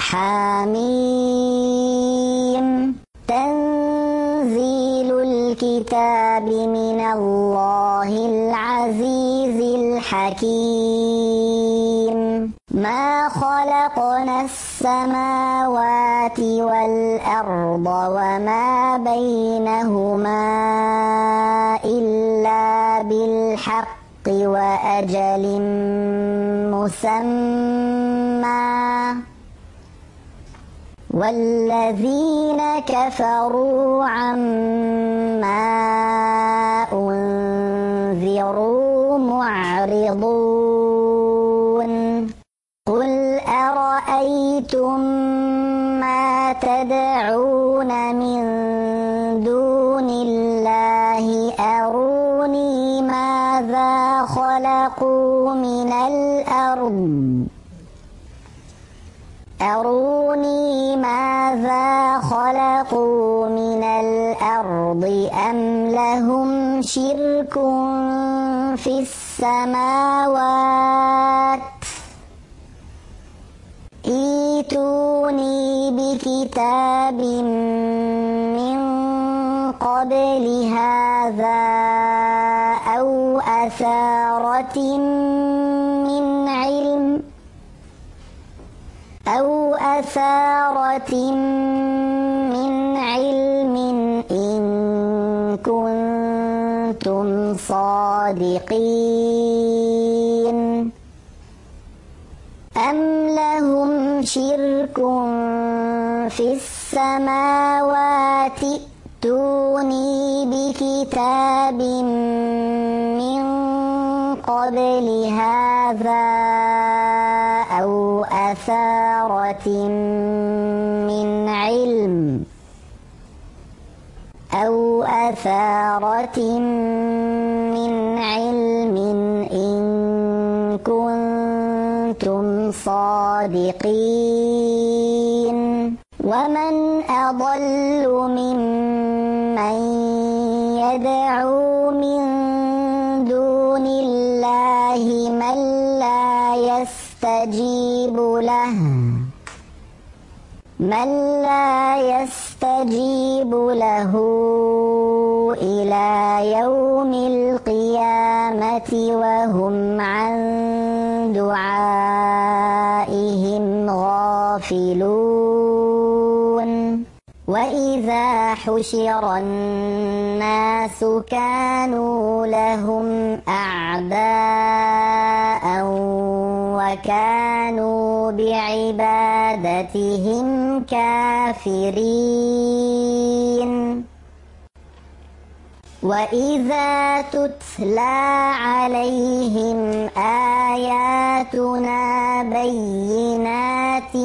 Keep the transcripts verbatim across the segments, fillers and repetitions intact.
حميم تنزيل الكتاب من الله العزيز الحكيم ما خلقنا السماوات والأرض وما بينهما إلا بالحق وأجل مسمى والذين كفروا عما أنذروا معرضون قل أرأيتم ما تدعون من دون الله أروني ماذا خلقوا من الأرض أروني ماذا خلقوا من الأرض أم لهم شرك في السماوات ائتوني بكتاب من قبل هذا أو أثارة من علم أو أثارة من علم إن كنتم صادقين أم لهم شرك في السماوات ائتوني بكتاب من قبل هذا أو أثارة من علم أو أثارة من علم إن كنتم صادقين ومن أضل ممن يدعو من دون الله من لا يستجيب له من لا يستجيب له إلى يوم القيامة وهم عن دعائهم غافلون وإذا حشر الناس كانوا لهم أعداء وكانوا بعبادتهم كافرين وإذا تتلى عليهم آياتنا بينات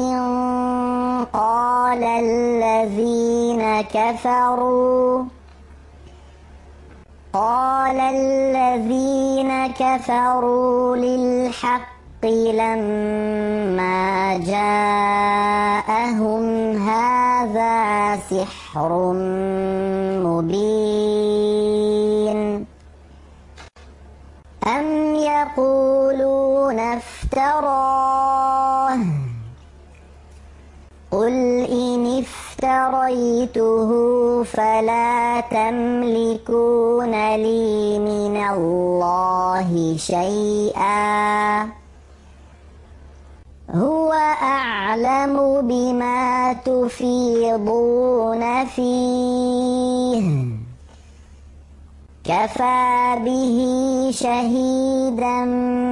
قال الذين كفروا قال الذين كفروا للحق لما جاءهم هذا سحر مبين أم يقولون افتراه قل إن افتريته فلا تملكون لي من الله شيئا هو أعلم بما تفيضون فيه كفى به شهيدا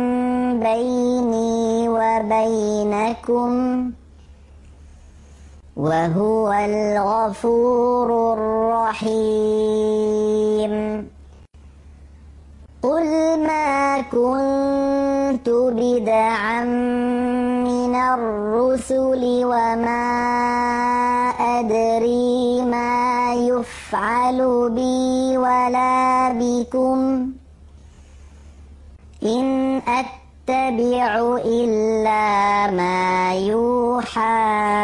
بيني وبينكم وهو الغفور الرحيم قل ما كنت بدعا من الرسل وما أدري ما يفعل بي ولا بكم إن أتبع إلا ما يوحى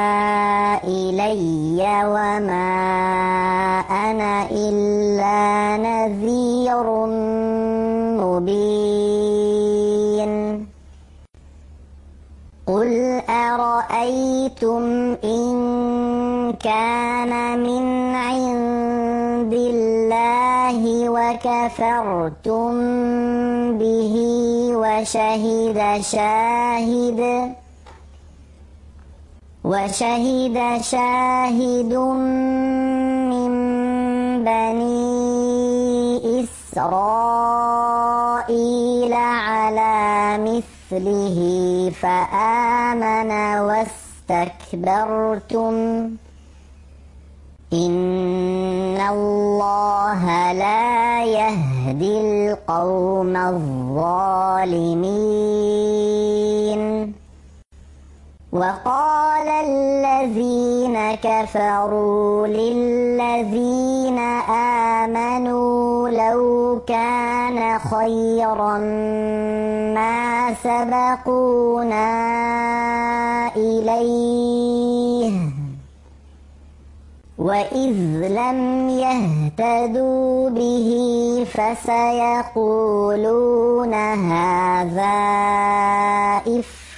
إلي وما أنا إلا نذير مبين قل أرأيتم أفرأيتم إن كان من عند الله وكفرتم به وشهد شاهد وشهد شاهد من بني إسرائيل على مثله فآمن واستكبرتم إن الله لا يهدي القوم الظالمين. وقال الذين كفروا للذين آمنوا لو كان خيرا ما سبقونا إليه وإذ لم يهتدوا به فسيقولون هذا إفك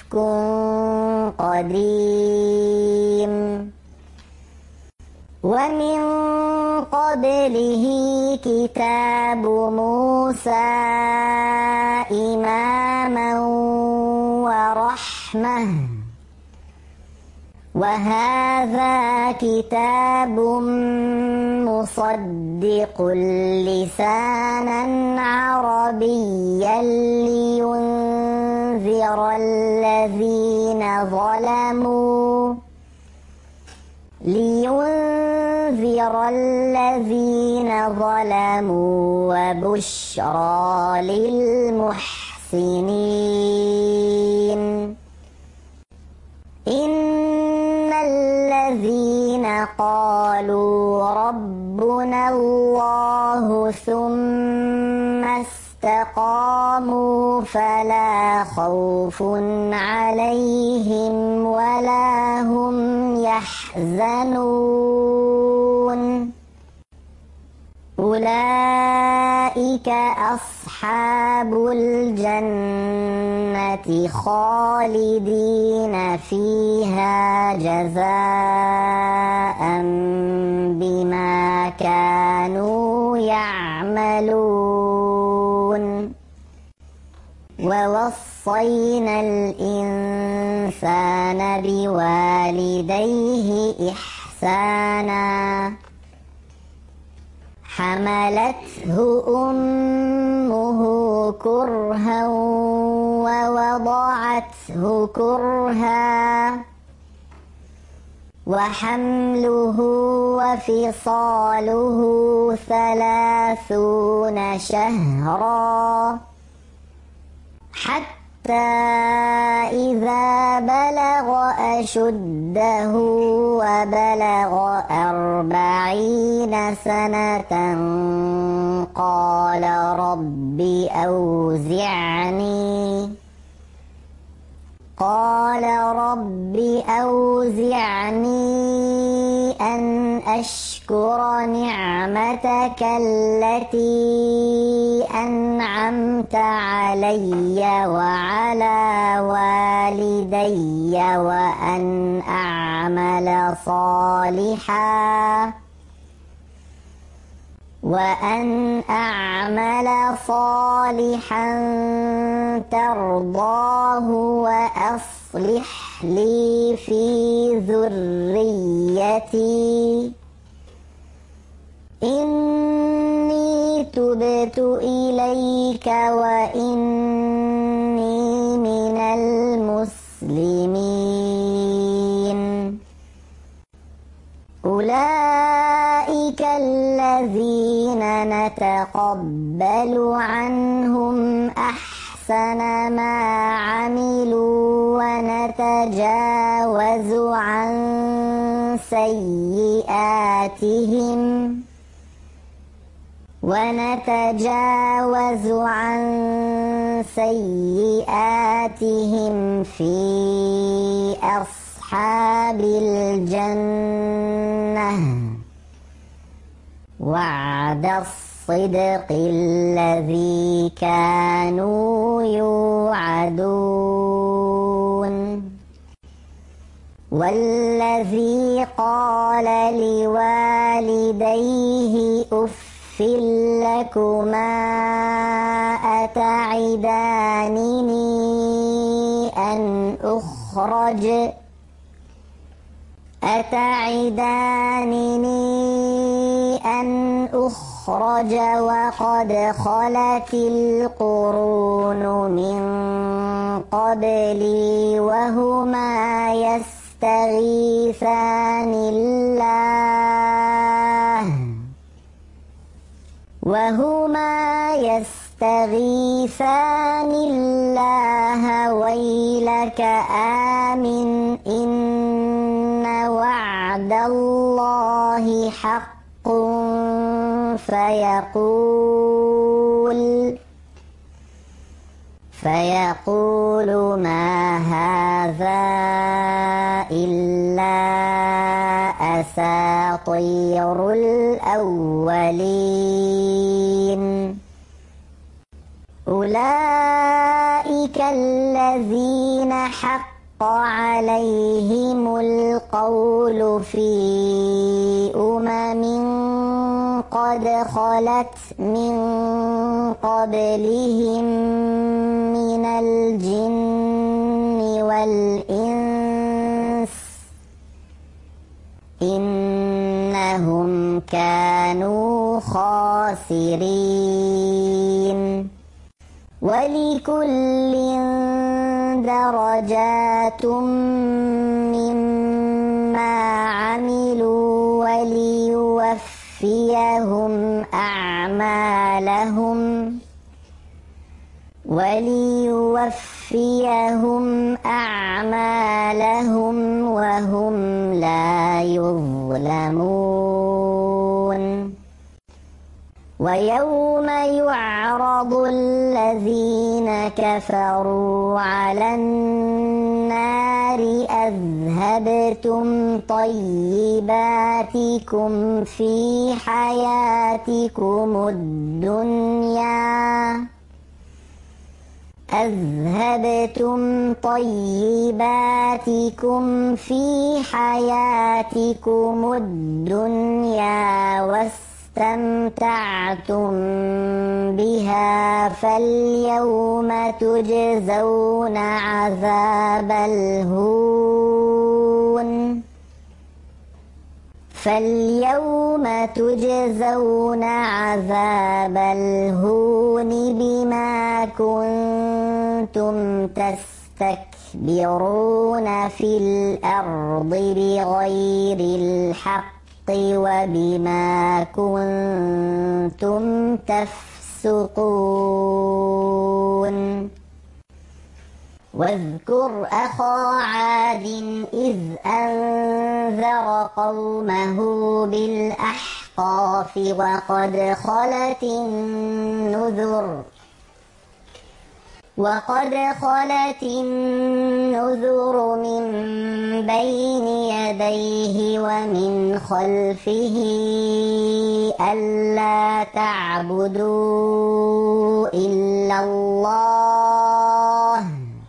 قديم. ومن قبله كتاب موسى إماما ورحمة وهذا كتاب مصدق لسانا عربيا لينذر الذين ظلموا لينذر الذين ظلموا وبشرى للمحسنين. إن الذين قالوا ربنا الله ثم استقاموا فلا خوف عليهم ولا هم يحزنون. أولئك أصحاب الجنة خالدين فيها جزاء بما كانوا يعملون. ووصينا الإنسان بوالديه إحسانا حملته أمه كرها ووضعته كرها وحمله وفصاله ثلاثون شهرا حتى إذا بلغ أشده وبلغ أربعين سنة قال رب أوزعني قال رب أوزعني أن أشكر نعمتك التي أنعمت علي وعلى والدي وأن أعمل صالحا وأن أعمل صالحا ترضاه وأصلح لي في ذريتي إني تبت إليك وإني من المسلمين. أولئك الذين نتقبل عنهم أحسن ما عملوا ونتجاوز عن سيئاتهم ونتجاوز عن سيئاتهم في أصحاب الجنة وعد الصدق الذي كانوا يوعدون. والذي قال لوالديه أف لكما أتعدانني أن أخرج أتعدانني أن أخرج وقد خلت القرون من قبلي وهما يستغيثان الله وهما يستغيثان الله ويلك آمن إن وعد الله حق فيقول فيقول ما هذا إلا أساطير الأولين أولئك الذين حق عليهم القول في أمم قد خلت من قبلهم من الجن والإنس إنهم كانوا خاسرين ولكل درجات مما عملوا وليوفيهم أعمالهم وليوفيهم أعمالهم وهم لا يظلمون ويوم يعرض الذين كفروا على النار أذهبتم طيباتكم في حياتكم الدنيا أذهبتم طيباتكم في حياتكم الدنيا واستمتعتم بها فاليوم تجزون عذاب الهون فاليوم تجزون عذاب الهون بما كنتم تستكبرون في الأرض بغير الحق وبما كنتم تفسقون واذكر أخا عاد إذ أنذر قومه بالأحقاف وقد خلت النذر وقد خلت النذر من بين يديه ومن خلفه ألا تعبدوا إلا الله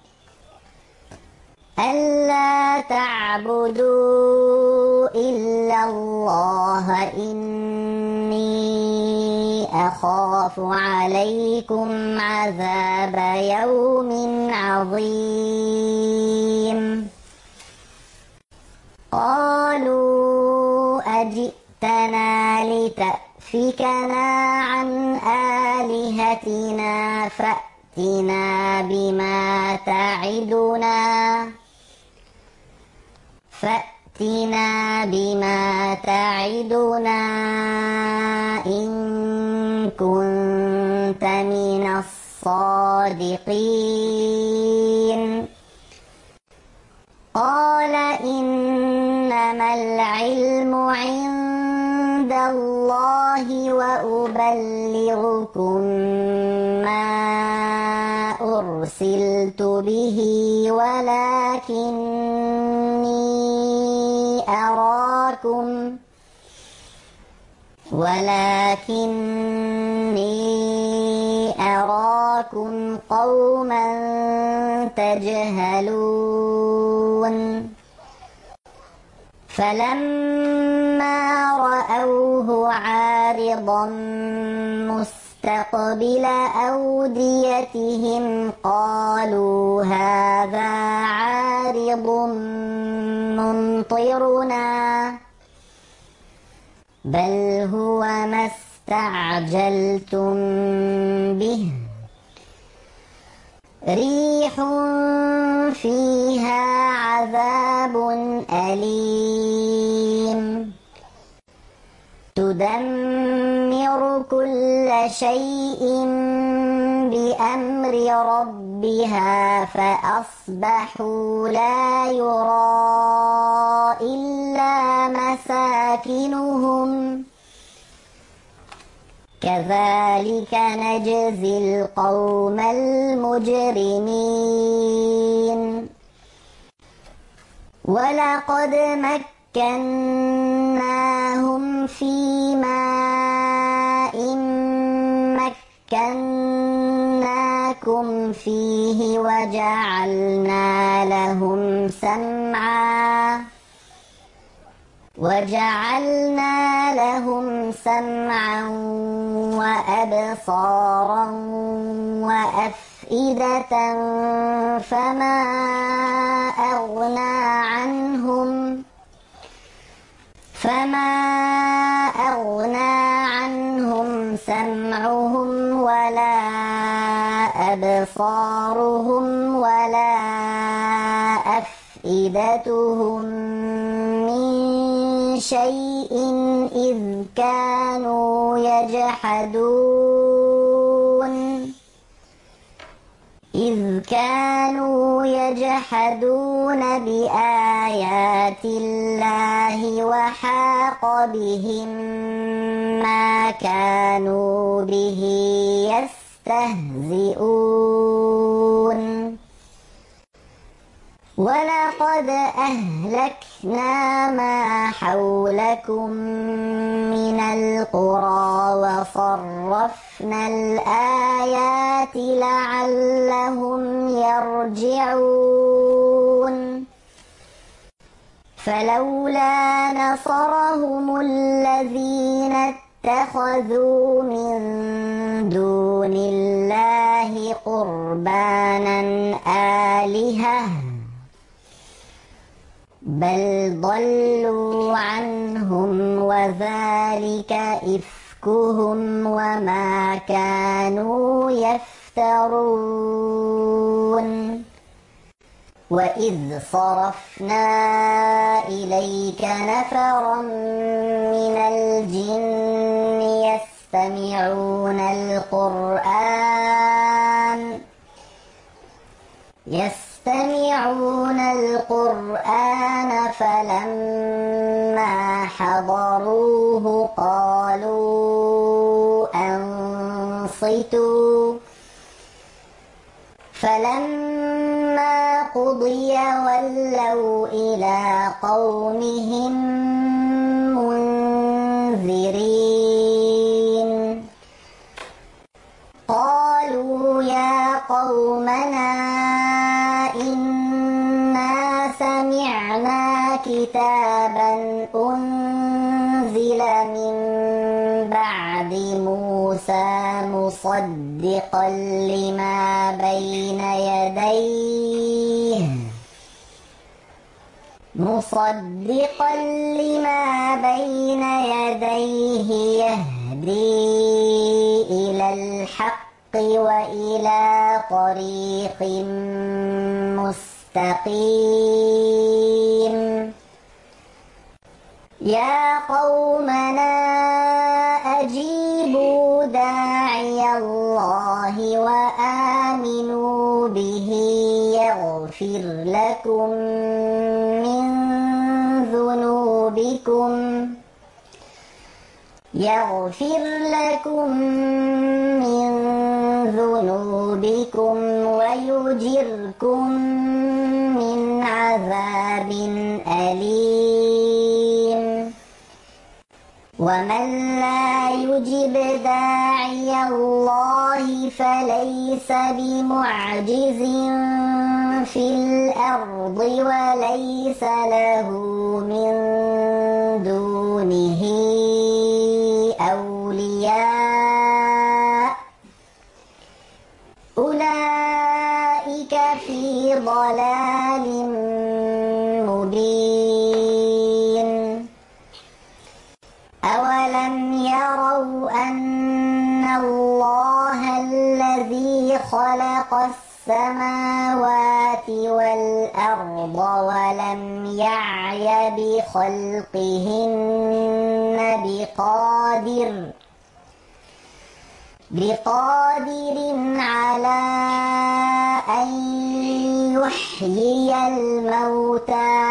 ألا تعبدوا إلا الله إني أخاف عليكم عذاب يوم عظيم قالوا أجئتنا لتأفكنا عن آلهتنا فأتنا بما تعدنا فأتنا بما تعدنا إن كنت من الصادقين قال إنما العلم عند الله وأبلغكم ما أرسلت به ولكني أراكم ولكني أراكم قوما تجهلون فلما رأوه عارضا مستقبل أوديتهم قالوا هذا عارض ممطرنا بل هو ما استعجلتم به ريح فيها عذاب أليم تدمر كل شيء بأمر ربها فأصبحوا لا يرى إلا مساكنهم كذلك نجزي القوم المجرمين ولقد مكناهم في ماء مكناكم فيه وجعلنا لهم سمعا وجعلنا لهم سمعا وأبصارا وأفئدة فما أغنى عنهم فما أغنى عنهم سمعهم ولا أبصارهم ولا أفئدتهم من شيء إذ كانوا يجحدون إذ كانوا يجحدون بآيات الله وحاق بهم ما كانوا به يستهزئون ولقد أهلكنا ما حولكم من القرى وصرفنا الآيات لعلهم يرجعون فلولا نصرهم الذين اتخذوا من دون الله قربانا آلهة بل ضلوا عنهم وذلك إفكهم وما كانوا يفترون وإذ صرفنا إليك نفرا من الجن يستمعون القرآن يستمعون القرآن فلما حضروه قالوا أنصتوا فلما قضي ولوا إلى قومهم منذرين قالوا يا قومنا إنا سمعنا كتابا أنزل من بعد موسى مصدقا لما بين يديه مصدقا لما بين يديه يهدي إلى الحق وإلى طريق مستقيم يا قومنا أجيبوا داعي الله وآمنوا به يغفر لكم من ذنوبكم يغفر لكم من ذنوبكم ويجركم من عذاب أليم ومن لا يجب داعي الله فليس بمعجز في الأرض وليس له من دونه أولياء أولئك في ضلال مبين أولم يروا أن الله الذي خلق السماوات والأرض ولم يعي بخلقهن بقادر بقادر على أن يحيي الموتى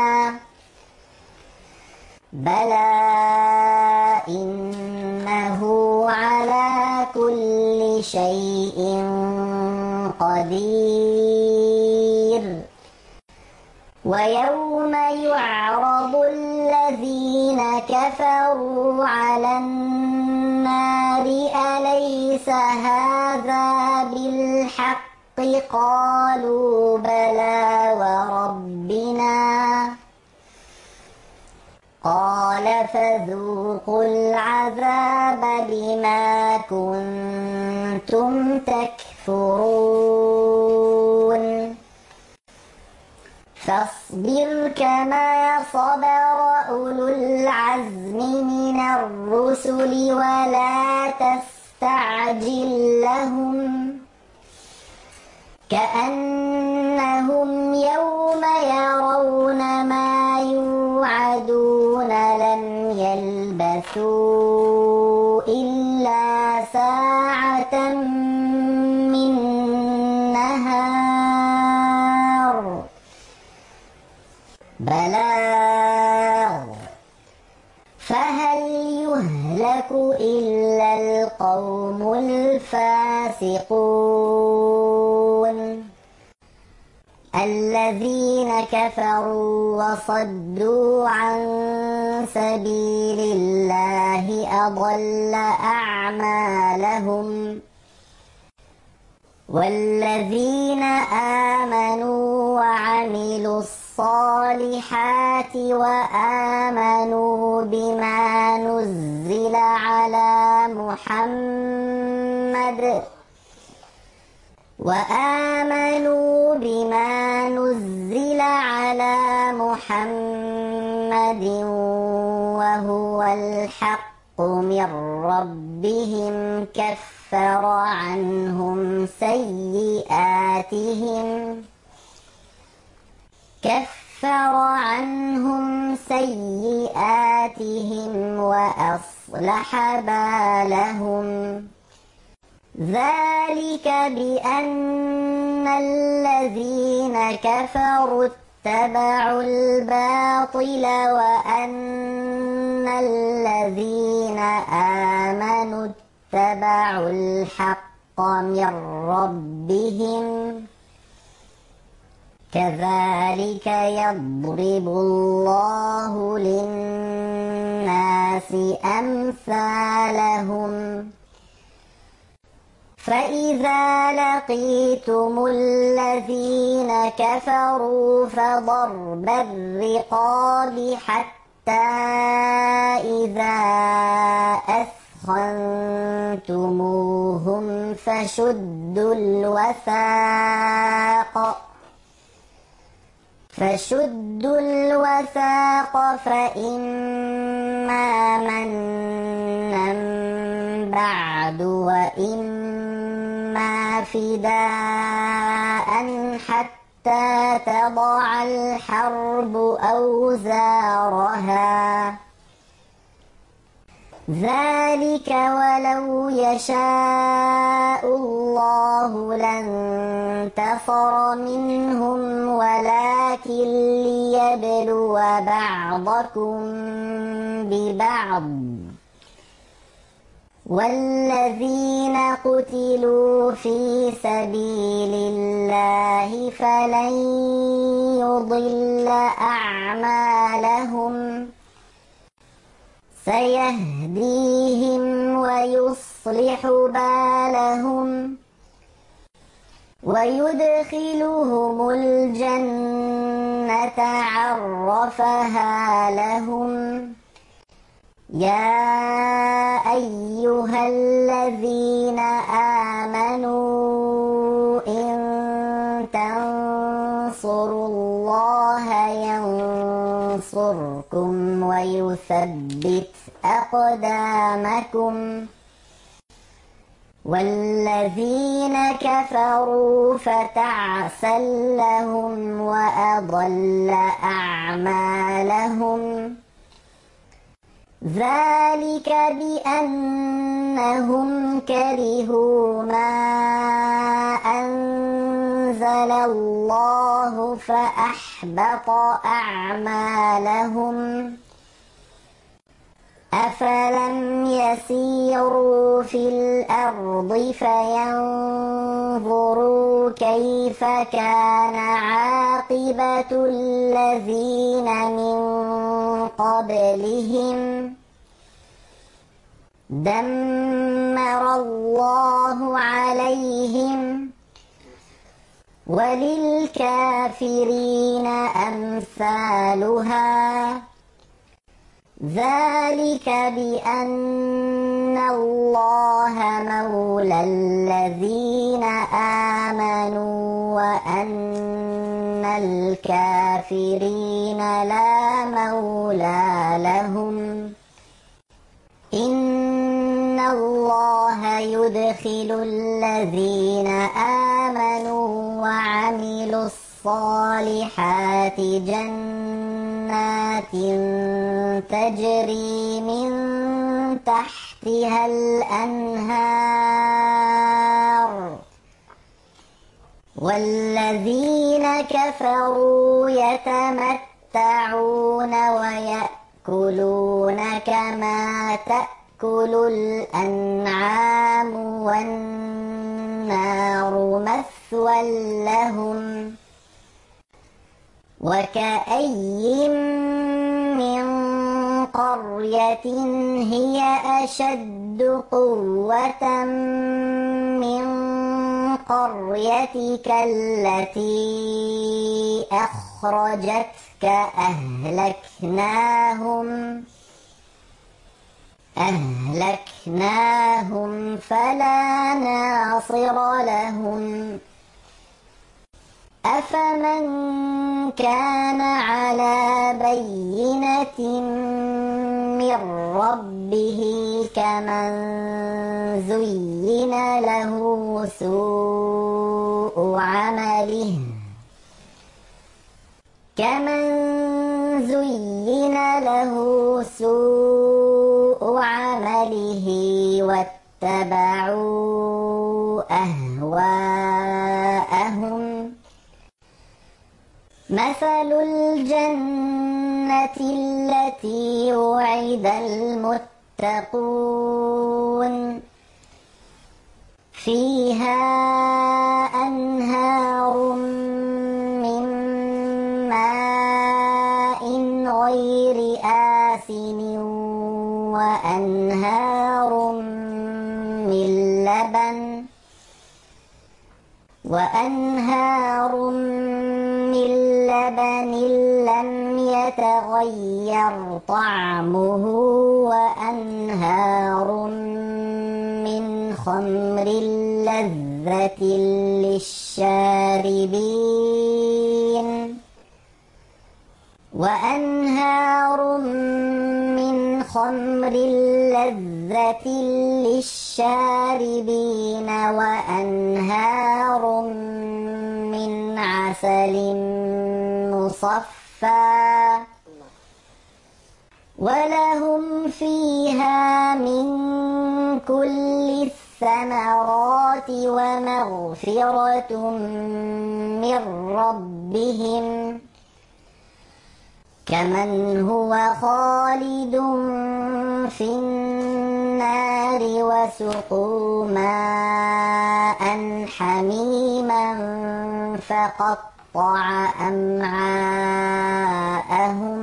بلى إنه على كل شيء قدير ويوم يعرض الذين كفروا على النار أليس هذا بالحق قالوا بلى وربنا قال فذوقوا العذاب بما كنتم تكفرون فاصبر كما صبر أولو العزم من الرسل ولا تستعجل لهم كأنهم يوم يرون ما يوعدون لم يلبثوا إلا ساعة من نهار بلاغ فهل يهلك إلا القوم الفاسقون الذين كفروا وصدوا عن سبيل الله أضل أعمالهم والذين آمنوا وعملوا الصالحات وآمنوا بما نزل على محمد وآمنوا بما نزل على محمد وهو الحق من ربهم كفر عنهم سيئاتهم كفر عنهم سيئاتهم وأصلح بالهم ذلك بأن الذين كفروا اتبعوا الباطل وأن الذين آمنوا اتبعوا الحق من ربهم كذلك يضرب الله للناس أمثالهم فإذا لقيتم الذين كفروا فضرب الرقاب حتى إذا أثخنتموهم فشدوا الوثاق فشدوا الوثاق فإما منا بعد وإما فداء حتى تضع الحرب أوزارها ذلك ولو يشاء الله لانتصر منهم ولكن ليبلو بعضكم ببعض والذين قتلوا في سبيل الله فلن يضل أعمالهم سيهديهم ويصلح بالهم ويدخلهم الجنة عرفها لهم. يا أيها الذين آمنوا إن تنصروا الله ينصركم ويثبت أقدامكم. والذين كفروا فتعسا لهم وأضل أعمالهم. ذلك بأنهم كرهوا ما أنزل الله فأحبط أعمالهم. أفلم يسيروا في الأرض فينظروا كيف كان عاقبة الذين من قبلهم. دمر الله عليهم وللكافرين أمثالها. ذلك بأن الله مولى الذين آمنوا وأن الكافرين لا مولى لهم. إن الله يدخل الذين آمنوا وعملوا الصالحات جنات تجري من تحتها الأنهار. والذين كفروا يتمتعون ويأكلون كما تأكل الأنعام والنار مثوى لهم. وكأي من قرية هي أشد قوة من قريتك التي أخرجتك أهلكناهم أهلكناهم فلا ناصر لهم. أفمن كان على بينة من ربه كمن زين له سوء عمله كمن زين له سوء عمله واتبعوا أهواءهم. مثل الجنة التي وعد المتقون فيها أنهار من ماء غير آسن وأنهار من لبن وأنهار من لبن لم يتغير طعمه وأنهار من خمر لذة للشاربين وأنهار من خمر لذة للشاربين وأنهار من عسل مصفى ولهم فيها من كل الثمرات ومغفرة من ربهم كمن هو خالد في النار وسقوا ماء حميما فقطع أمعاءهم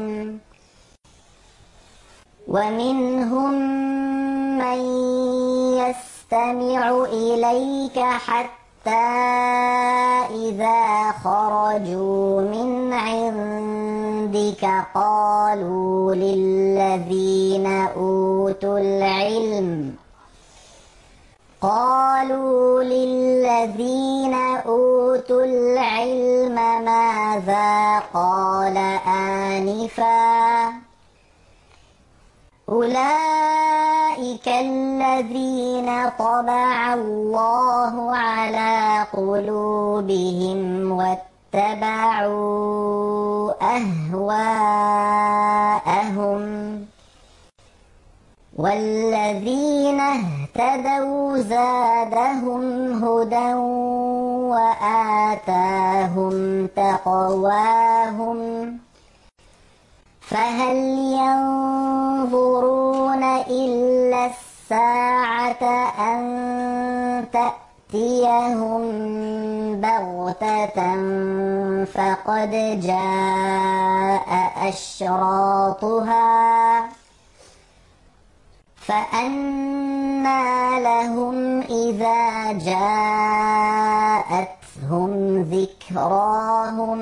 ومنهم من يستمع إليك حتى إذا خرجوا من عندك قالوا للذين أوتوا العلم قالوا للذين أوتوا العلم ماذا قال آنفا أولئك الذين طبع الله على قلوبهم واتبعوا أهواءهم والذين اهتدوا زادهم هدى وآتاهم تقواهم فهل ينظرون إلا الساعة أن تأتيهم بغتة فقد جاء أشراطها فأنى لهم إذا جاءتهم ذكراهم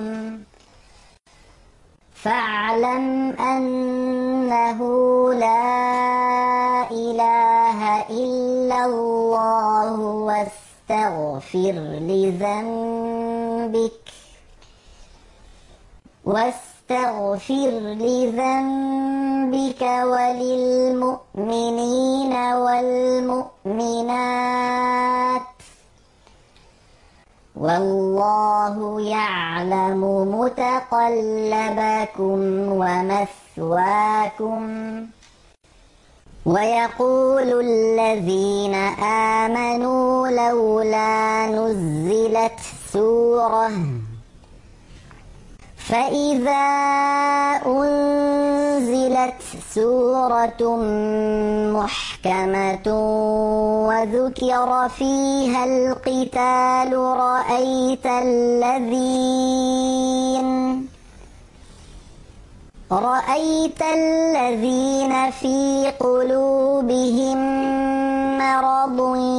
فاعلم أنه لا إله إلا الله واستغفر لذنبك واستغفر لذنبك وللمؤمنين والمؤمنات والله يعلم متقلبكم ومثواكم ويقول الذين آمنوا لولا نزلت سورة فإذا أنزلت سورة محكمة وذكر فيها القتال رأيت الذين رأيت الذين في قلوبهم مرض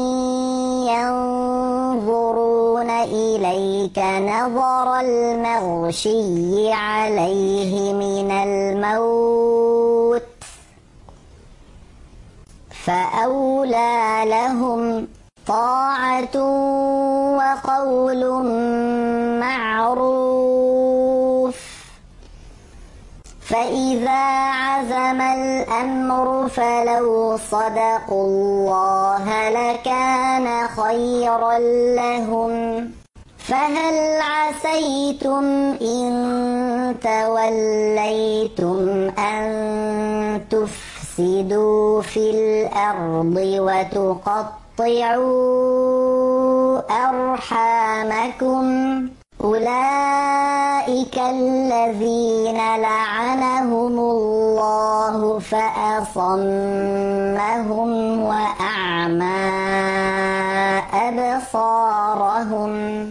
ينظرون إليك نظر المغشي عليه من الموت فأولى لهم طاعة وقول معروف فإذا عزم الأمر فلو صدقوا الله لكان خيرا لهم فهل عسيتم إن توليتم أن تفسدوا في الأرض وتقطعوا أرحامكم أولئك الذين لعنهم الله فأصمهم وأعمى أبصارهم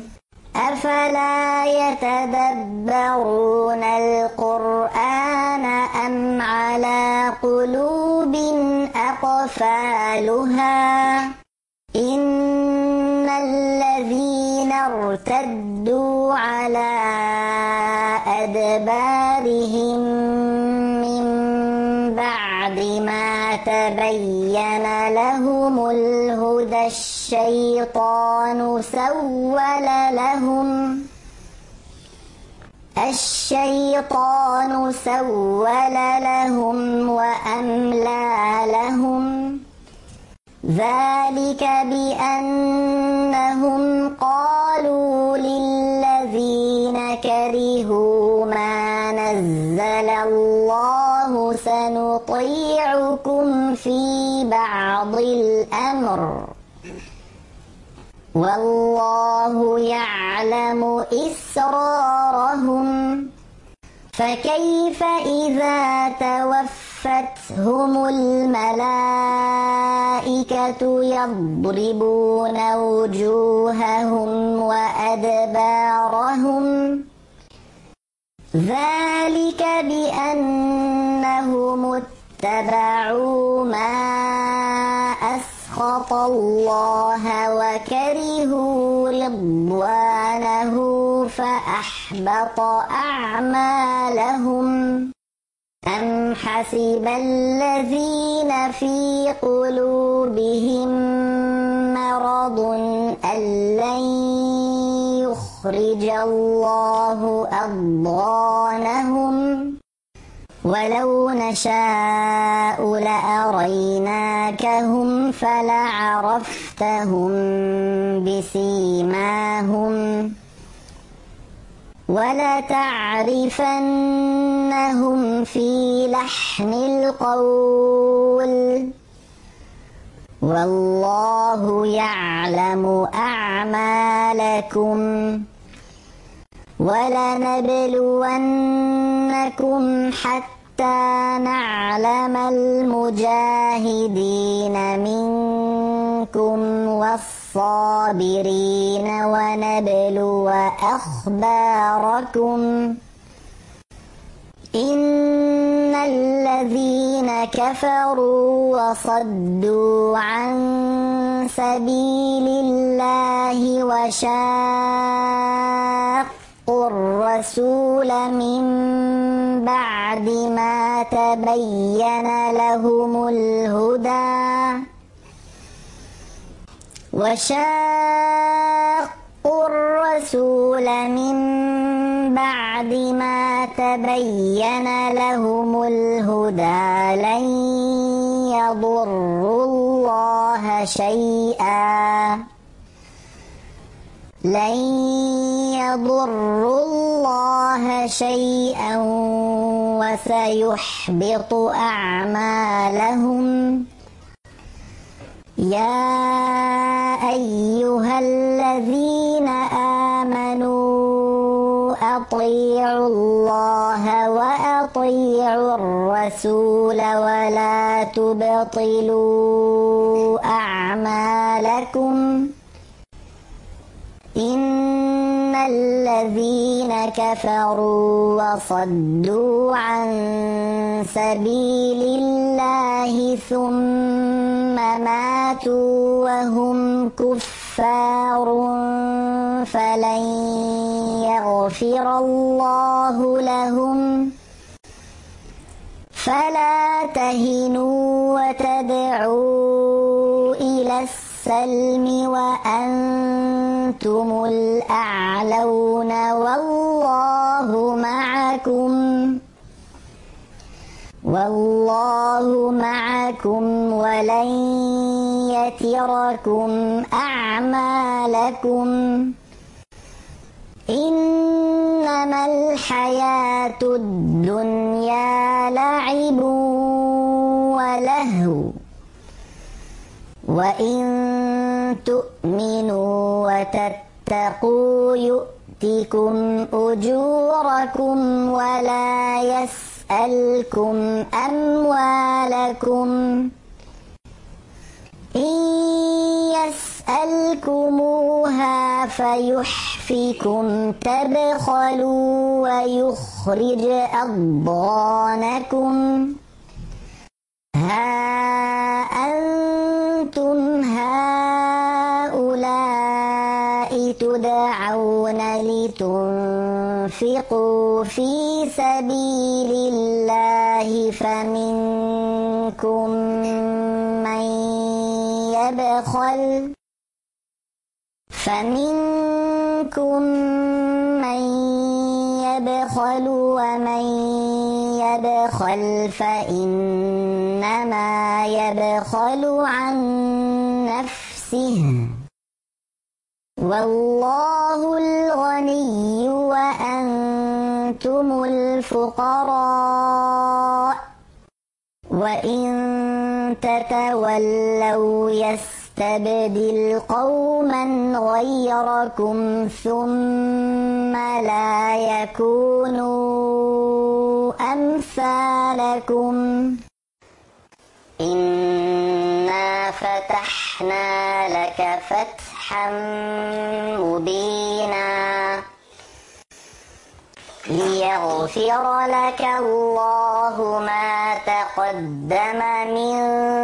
أفلا يتدبرون القرآن أم على قلوب أقفالها إن الذين ارتدوا على أدبارهم من بعد ما تبين لهم الهدى الشيطان سول لهم الشيطان سول لهم وأملى لهم ذلك بأنهم قالوا للذين كرهوا ما نزل الله سنطيعكم في بعض الأمر والله يعلم إسرارهم فكيف إذا توفتهم الملائكة يضربون وجوههم وأدبارهم ذلك بأنهم اتبعوا ما أسخطوا سخط الله وكرهوا رضوانه فأحبط أعمالهم أم حسب الذين في قلوبهم مرض أن لن يخرج الله أضغانهم ولو نشاء لأريناكهم فلعرفتهم بسيماهم ولتعرفنهم في لحن القول والله يعلم أعمالكم ولنبلونكم حتى نعلم المجاهدين منكم والصابرين ونبلو أخباركم إن الذين كفروا وصدوا عن سبيل الله وشاقوا الرسول من بعد ما تبين لهم الهدى وشاقوا الرسول من بعد ما تبين لهم الهدى لن يضروا الله شيئا لن يضروا الله شيئا وسيحبط أعمالهم يا أيها الذين آمنوا أطيعوا الله وأطيعوا الرسول ولا تبطلوا أعمالكم إن الذين كفروا وصدوا عن سبيل الله ثم ماتوا وهم كفار فلن يغفر الله لهم فلا تهنوا وتدعوا إلى السلم وأنتم الأعلون والله معكم والله معكم ولن يتركم أعمالكم إنما الحياة الدنيا لعب ولهو وإن تؤمنوا وتتقوا يؤتكم أجوركم ولا يسألكم أموالكم إن يسألكموها فيحفكم تبخلوا ويخرج أضغانكم ها أنتم هؤلاء تدعون لتنفقوا في سبيل الله فمنكم من يبخل فمنكم من يبخل ومن يبخل فإنما يبخل عن نفسه والله الغني وأنتم الفقراء وإن تتولوا يستبدل قوما غيركم ثم لا يكونوا أمثالكم إنا فتحنا لك فتحا مبينا ليغفر لك الله ما تقدم من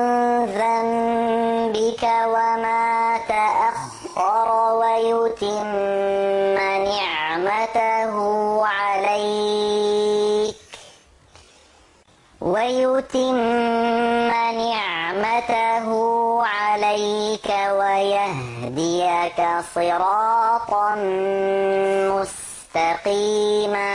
ذنبك وما تأخر ويتم نعمته عليك ويتم نعمته عليك ويهديك صراطا مستقيما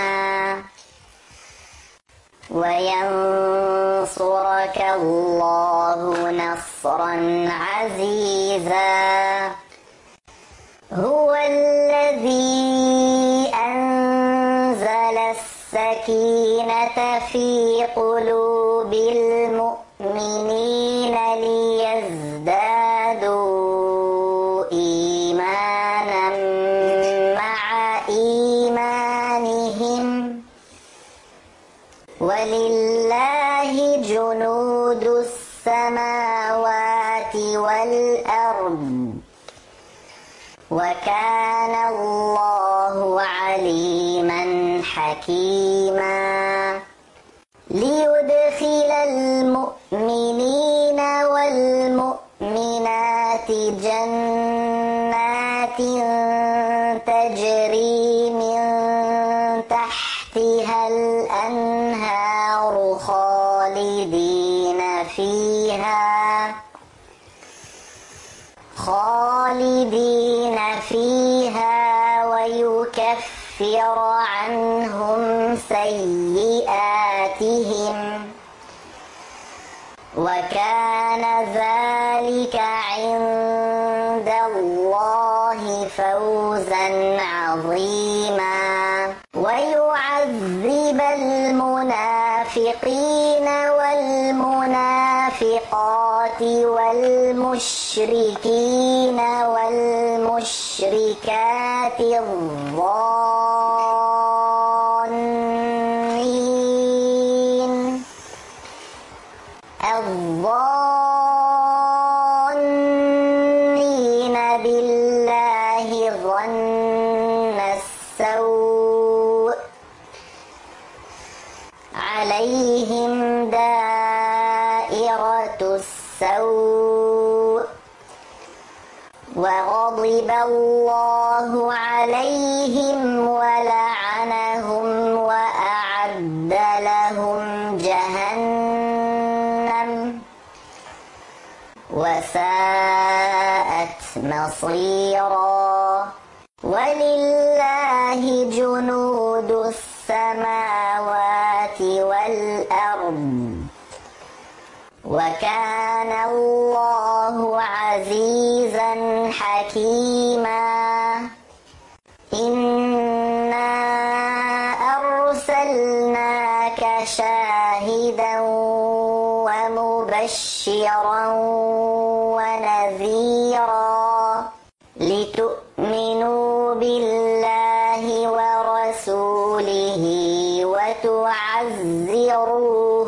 وينصرك الله نصرا عزيزا هو الذي أنزل السكينة في قلوب المؤمنين ليزدادوا إيمانا مع إيمانهم ولله جنود السماوات والأرض وكان الله عليما حكيما ليدخل المؤمنين والمؤمنات جنات تجري من تحتها الأنهار خالدين فيها خالدين فيها ويكفر عنهم سيئاتهم وكان ذلك عند الله فوزا عظيما ويعذب المنافقين والمنافقات والمشركين والمشركات الظانين الظانين بالله ظن السوء عليهم دائرة السوء وغضب الله عليهم ولعنهم وأعد لهم جهنم وساءت مصيرا ولله جنود السماوات والأرض وكان الله عزيزا حكيما إنا أرسلناك شاهدا ومبشرا ونذيرا لتؤمنوا بالله ورسوله وتعزروه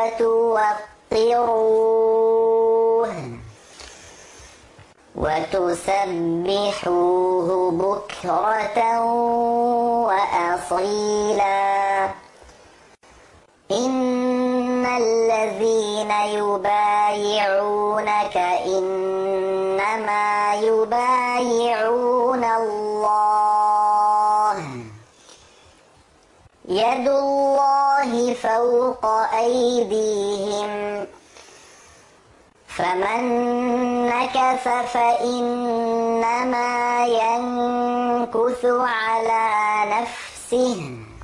وتوقروه وتسبحوه بكرة وأصيلا إن الذين يبايعونك إنما يبايعون الله يد الله فوق أيديهم فمن نكث فإنما ينكث على نفسه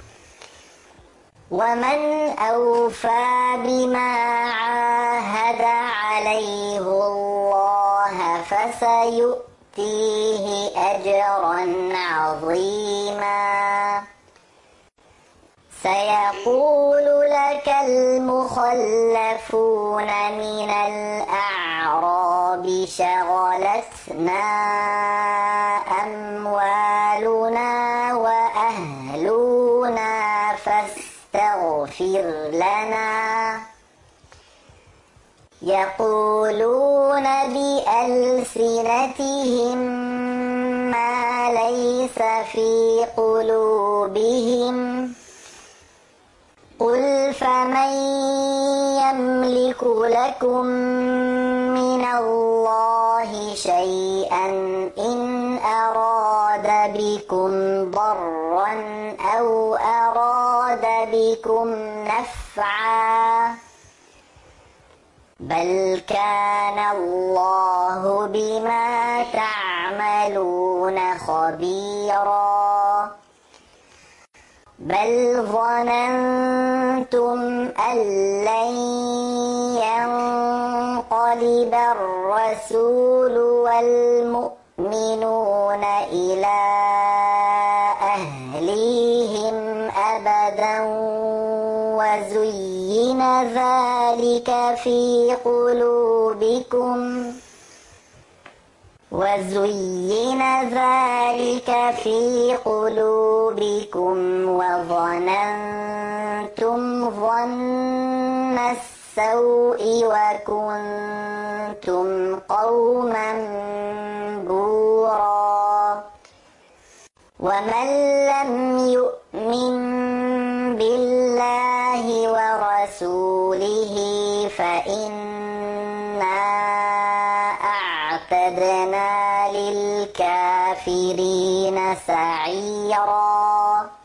ومن أوفى بما عاهد عليه الله فسيؤتيه أجرا عظيما سيقول لك المخلفون من الأعراب شغلتنا أموالنا وأهلنا فاستغفر لنا يقولون بألسنتهم ما ليس في قلوبهم قل فمن يملك لكم من الله شيئا إن أراد بكم ضرا أو أراد بكم نفعا بل كان الله بما تعملون خبيرا بل ظننتم أن لن ينقلب الرسول والمؤمنون إلى أهليهم أبدا وزين ذلك في قلوبكم وزين ذلك في قلوبكم وظننتم ظن السوء وكنتم قوما بورا ومن لم يؤمن بالله ورسوله فإنا أعتدنا للكافرين سعيرا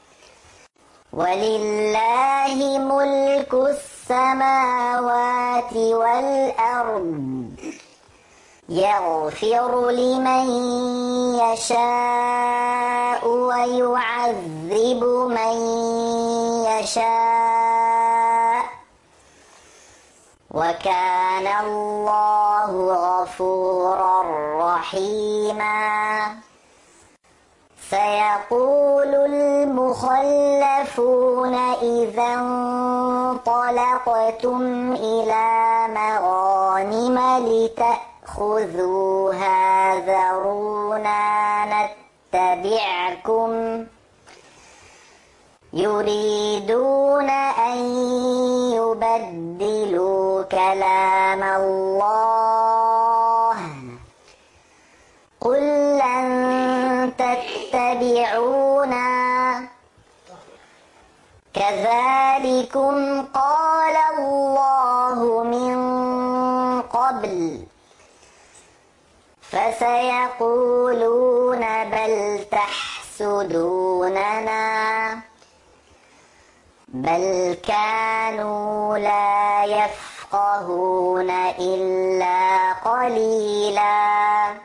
ولله ملك السماوات والأرض يغفر لمن يشاء ويعذب من يشاء وكان الله غفورا رحيما سيقول المخلفون إذا انطلقتم إلى مغانم لتأخذوها ذرونا نتبعكم يريدون أن يبدلوا كلام الله قل لن تتبعونا كذلكم قال الله من قبل فسيقولون بل تحسدوننا بل كانوا لا يفقهون إلا قليلا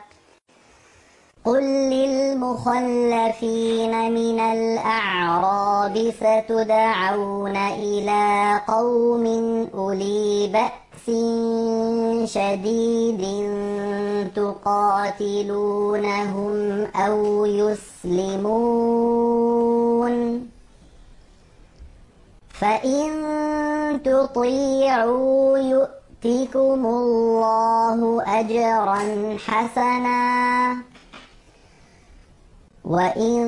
قل للمخلفين من الأعراب ستدعون إلى قوم أولي بأس شديد تقاتلونهم أو يسلمون فإن تطيعوا يؤتكم الله أجرا حسنا وإن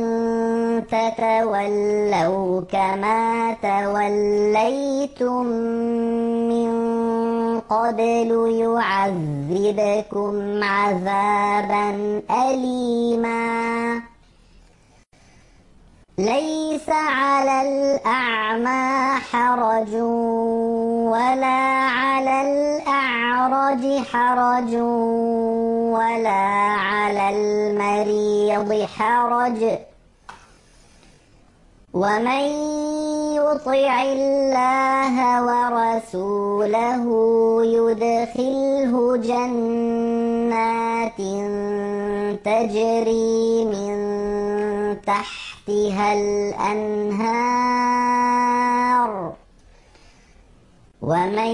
تتولوا كما توليتم من قبل يعذبكم عذابا أليما ليس على الأعمى حرج ولا على الأعرج حرج ولا على المريض حرج ومن يطع الله ورسوله يدخله جنات تجري من تحتها الأنهار ومن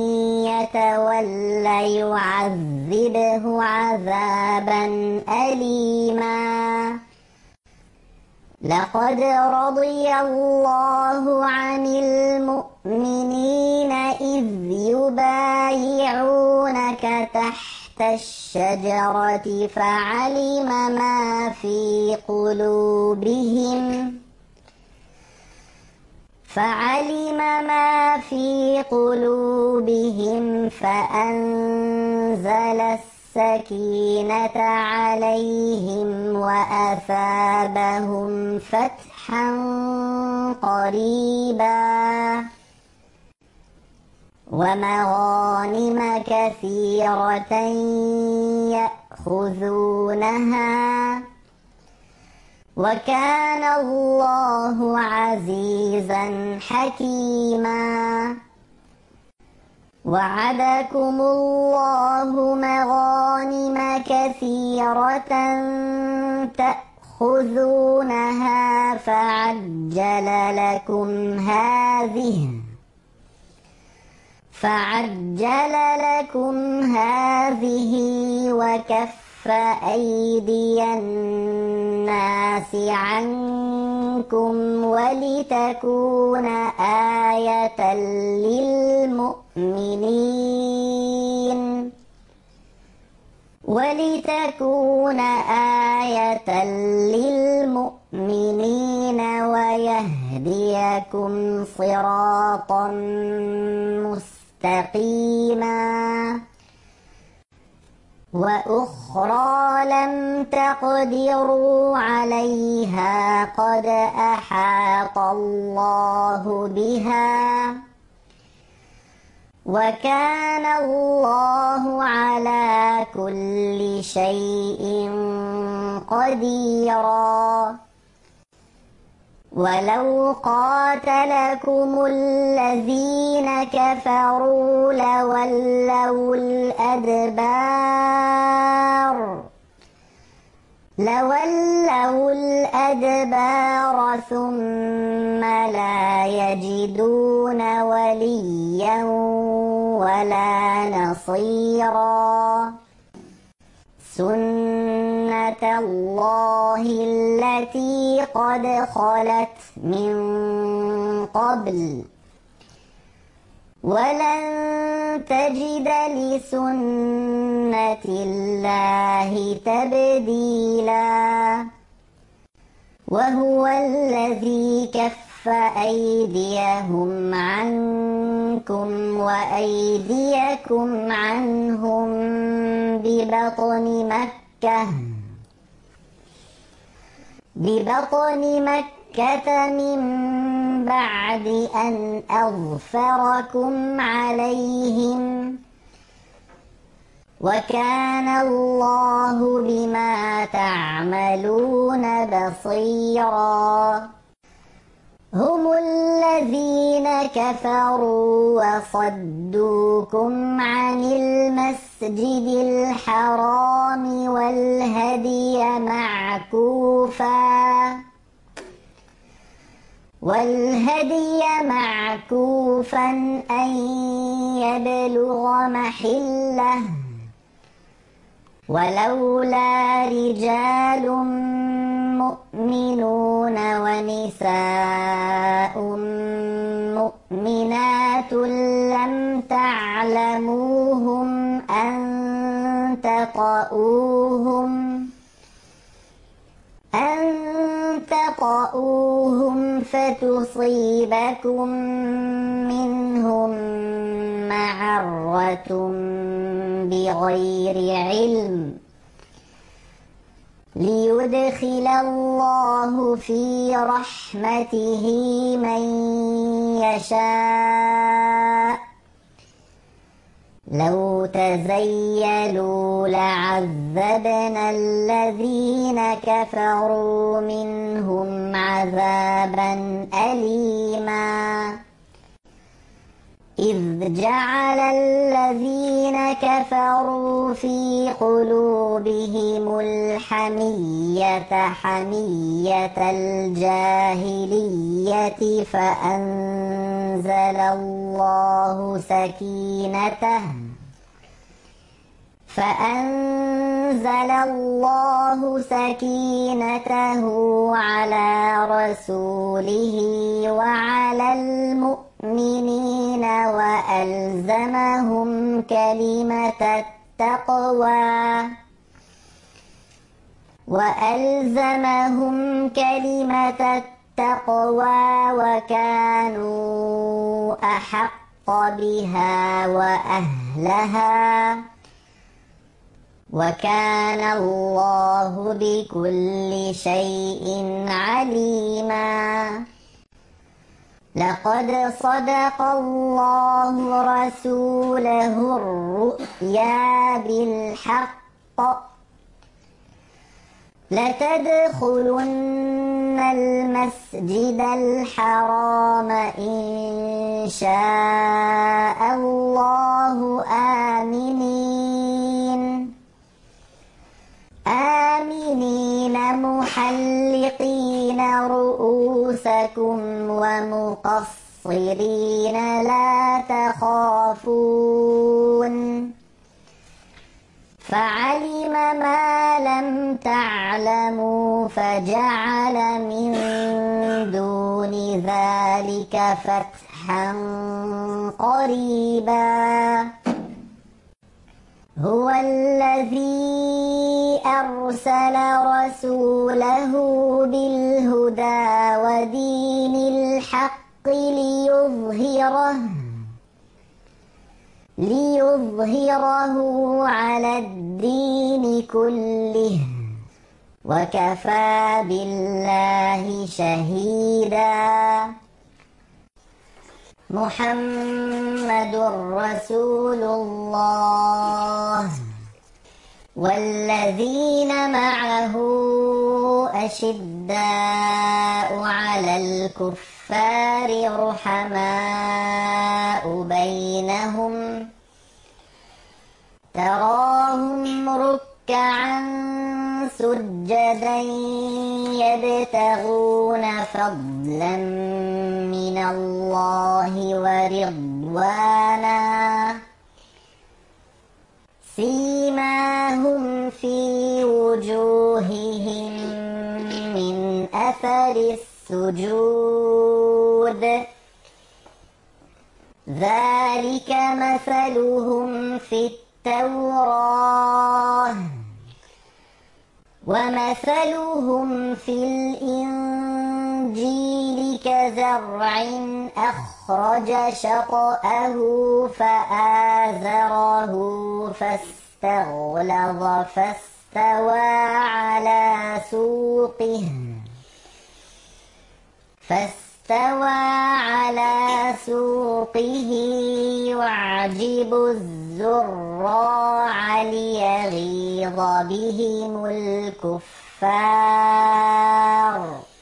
يتول يعذبه عذابا أليما لقد رضي الله عن المؤمنين إذ يبايعونك تحت الشجرة فعلم ما في قلوبهم فعلم ما في قلوبهم فأنزل السكينة عليهم وأثابهم فتحا فتحا قريبا ومغانم كثيرة يأخذونها وكان الله عزيزا حكيما. وعدكم الله مغانم كثيرة تأخذونها فعجل لكم هذه فعجل لكم هذه وكف أيدي الناس عنكم ولتكون آية للمؤمنين ولتكون آية للمؤمنين ويهديكم صراطا مستقيما. وأخرى لم تقدروا عليها قد أحاط الله بها وكان الله على كل شيء قديرا. ولو قاتلكم الذين كفروا لولوا الأدبار لولوا الأدبار ثم لا يجدون وليا ولا نصيرا. سنة الله التي قد خلت من قبل ولن تجد لسنة الله تبديلا. وهو الذي كف أيديهم عنكم وأيديكم عنهم ببطن مكة ببطن مكة من بعد أن أظفركم عليهم وكان الله بما تعملون بصيرا. هم الذين كفروا وصدوكم عن المسجد الحرام والهدي معكوفا والهدي معكوفا أن يبلغ محله ولولا رجال مؤمنون ونساء مؤمنات لم تعلموهم أن تطؤوهم أن تطؤوهم فتصيبكم منهم معرة بغير علم ليدخل الله في رحمته من يشاء. لو تزيلوا لعذبنا الذين كفروا منهم عذابا أليما. إذ جعل الذين كفروا في قلوبهم الحمية حمية الجاهلية فأنزل الله سكينته فأنزل الله سكينته على رسوله وعلى المؤمنين وألزمهم كلمة التقوى وألزمهم كلمة التقوى وكانوا أحق بها وأهلها وكان الله بكل شيء عليما. لقد صدق الله رسوله الرؤيا بالحق لتدخلن المسجد الحرام إن شاء الله آمنين آمنين محلقين رؤوسكم ومقصرين لا تخافون فعلم ما لم تعلموا فجعل من دون ذلك فتحا قريبا. هو الذي أرسل رسوله بالهدى ودين الحق ليظهره ليظهره على الدين كله وكفى بالله شهيدا. محمد رسول الله والذين معه أشداء على الكفار رحماء بينهم تراهم ركعا سجدا يبتغون فضلا من الله ورضوانا سيماهم في وجوههم من أثر السجود ذلك مثلهم في التوراة ومثلهم في الإنجيل كزرع أخرج شطأه فآزره فاستغلظ فاستوى على سوقه فاستوى على سوقه يعجب الزراع ليغيظ بهم الكفار.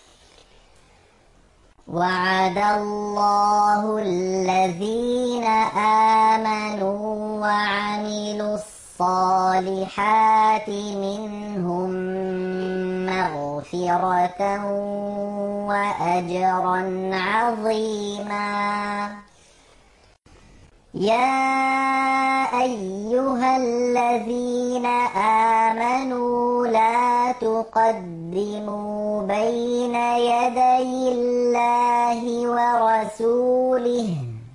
وعد الله الذين آمنوا وعملوا الصالحات منهم مغفرة وأجرا عظيما. يا أيها الذين آمنوا لا تقدموا بين يدي الله ورسوله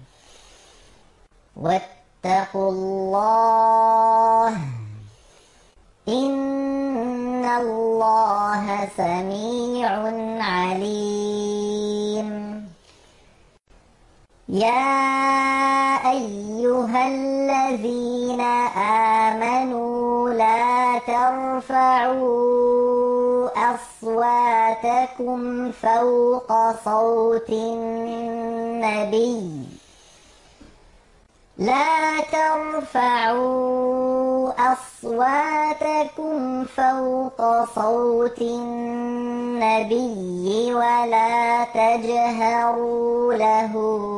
واتقوا الله إن الله سميع عليم. يا أيها الذين آمنوا لا ترفعوا أصواتكم فوق صوت النبي لا ترفعوا أصواتكم فوق صوت النبي ولا تجهروا له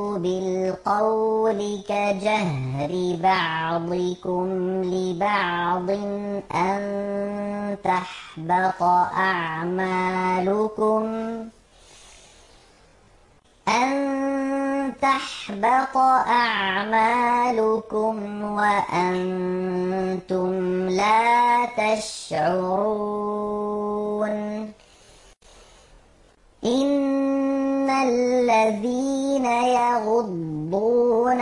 بالقول كجهر بعضكم لبعض أن تحبط أعمالكم أن تحبط أعمالكم وأنتم لا تشعرون. إن الذين يغضون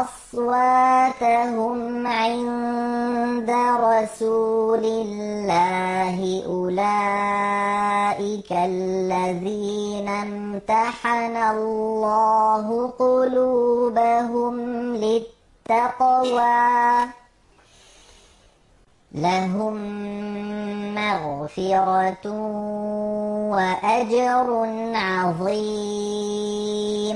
أصواتهم عند رسول الله أولئك الذين امتحن الله قلوبهم للتقوى لهم مغفرة وأجر عظيم.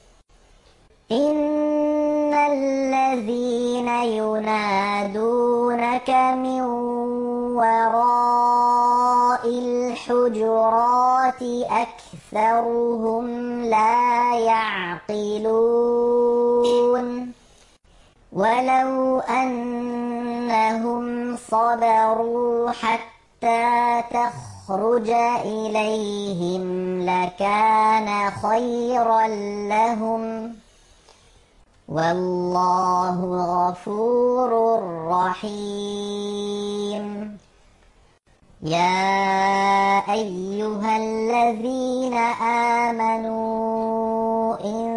إن الذين ينادونك من وراء الحجرات أكثرهم لا يعقلون. ولو أنهم صبروا حتى تخرج إليهم لكان خيرا لهم، والله غفور رحيم. يا أيها الذين آمنوا إن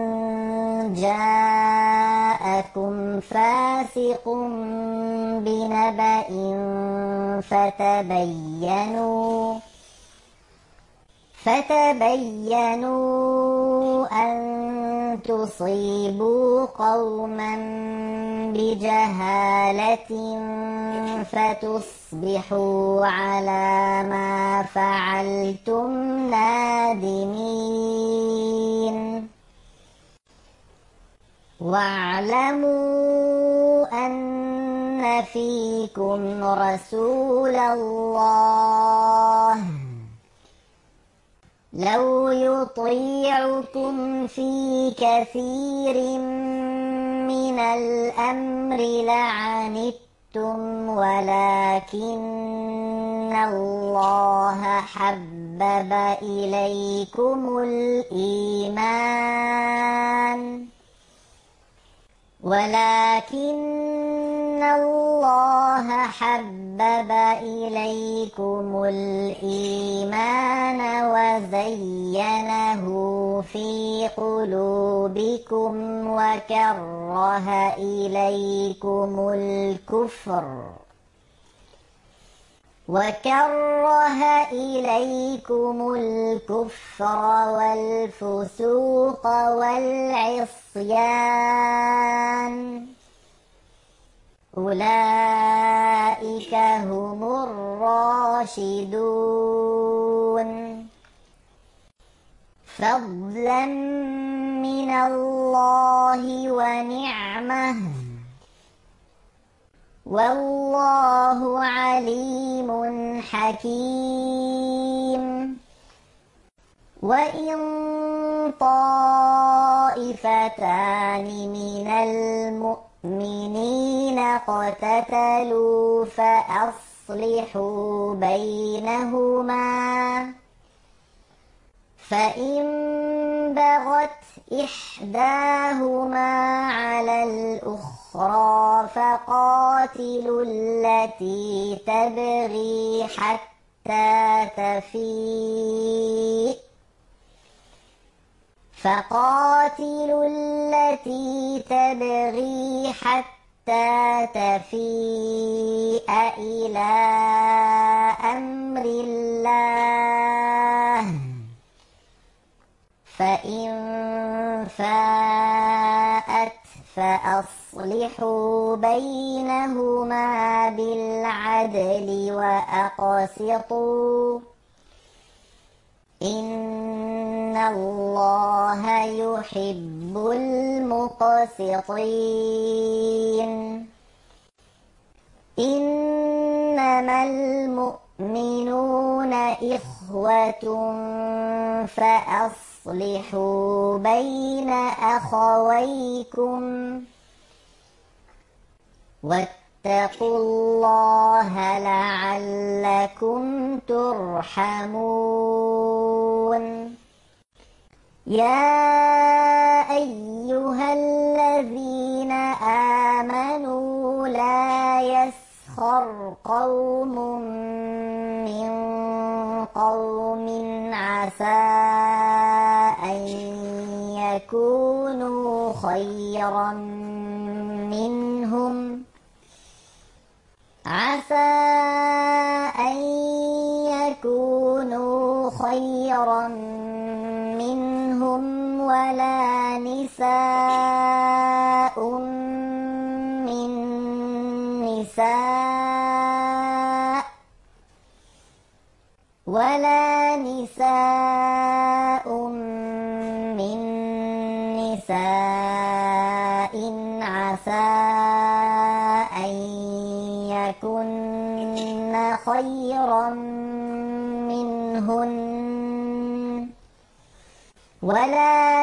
جاءكم فاسق بنبأ فتبينوا فتبينوا أن تصيبوا قوما بجهالة فتصبحوا على ما فعلتم نادمين. واعلموا أن فيكم رسول الله لو يطيعكم في كثير من الأمر لعنتم، ولكن الله حبب إليكم الإيمان ولكن الله حبب إليكم الإيمان وزينه في قلوبكم وكره إليكم الكفر وكره إليكم الكفر والفسوق والعصيان، أولئك هم الراشدون، فضلا من الله ونعمة، والله عليم حكيم. وإن طائفتان من المؤمنين اقتتلوا فأصلحوا بينهما، فإن بغت إحداهما على الأخرى فقاتلوا التي تبغي حتى تفيء فقاتلوا التي تبغي حتى تفيء إلى أمر الله، فإن فاءت فأصلحوا بينهما بالعدل وأقسطوا، إن الله يحب المقسطين. إنما المؤمنون إخوة فأصلحوا بين أخويكم واتقوا الله لعلكم ترحمون. يا أيها الذين آمنوا لا يسخر قوم من قوم عسى أن يكونوا خيرا منهم عسى أن يكونوا خيرا منهم ولا نساء من نساء ولا نساء من نساء عسى أن يكن خيرا منهن ولا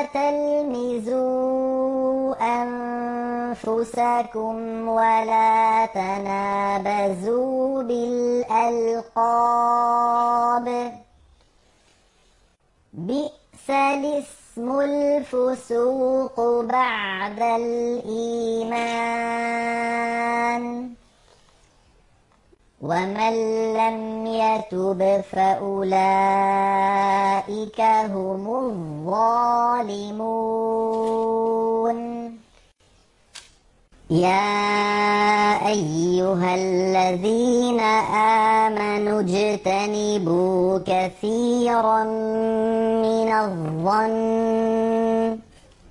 تلمزوا أنفسكم ولا تنابزوا بالألقاب بئس الاسم الفسوق بعد الإيمان ومن لم يتب فأولئك هم الظالمون يا أيها الذين آمنوا اجتنبوا كثيرا من الظن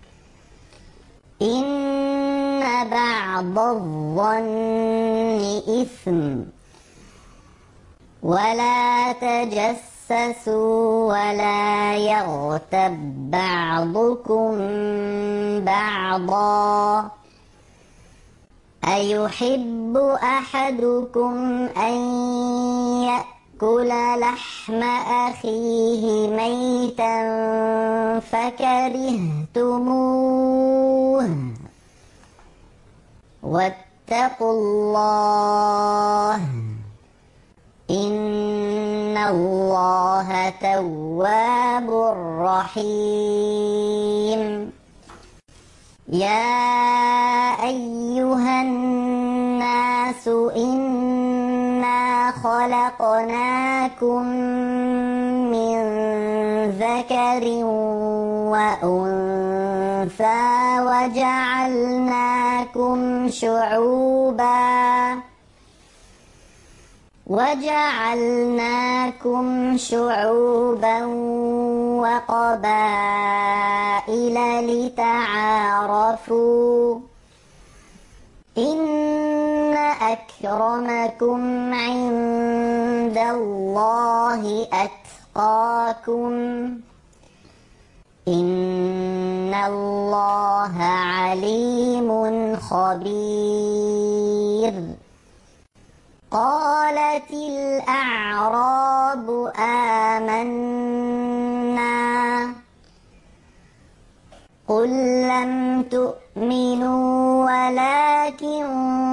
إن بعض الظن إثم ولا تجسسوا ولا يغتب بعضكم بعضا أيحب أحدكم أن يأكل لحم أخيه ميتا فكرهتموه واتقوا الله إن الله تواب رحيم يا أيها الناس إنا خلقناكم من ذكر وأنثى وجعلناكم شعوبا وجعلناكم شعوبا وقبائل لتعارفوا إن أكرمكم عند الله أتقاكم إن الله عليم خبير قالت الأعراب آمنا قل لم تؤمنوا ولكن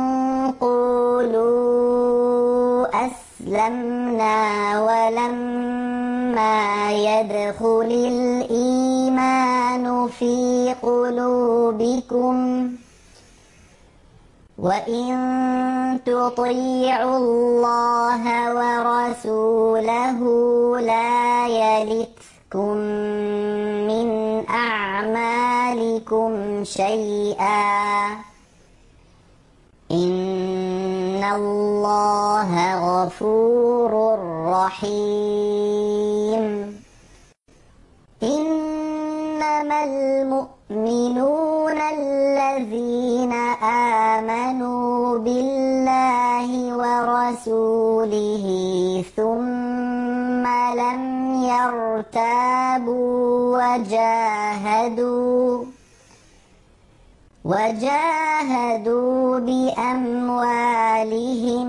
قولوا أسلمنا ولما يدخل الإيمان في قلوبكم وإن تطيعوا الله ورسوله لا يلتكم من أعمالكم شيئا إن الله غفور رحيم إنما المؤمنون الذين آمنوا بالله ورسوله ثم لم يرتابوا وجاهدوا وجاهدوا بأموالهم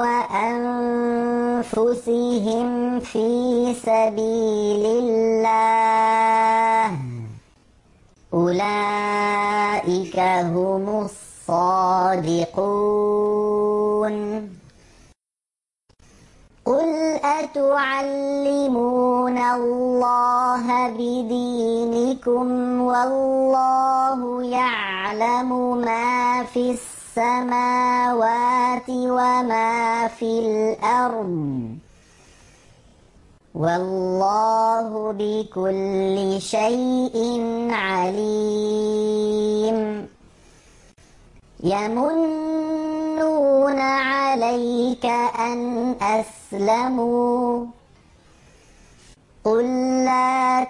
وأنفسهم في سبيل الله أولئك هم الصادقون قل أتعلمون الله بدينكم والله يعلم ما في السماوات وما في الأرض والله بكل شيء عليم يمنون عليك أن أسلموا قل لا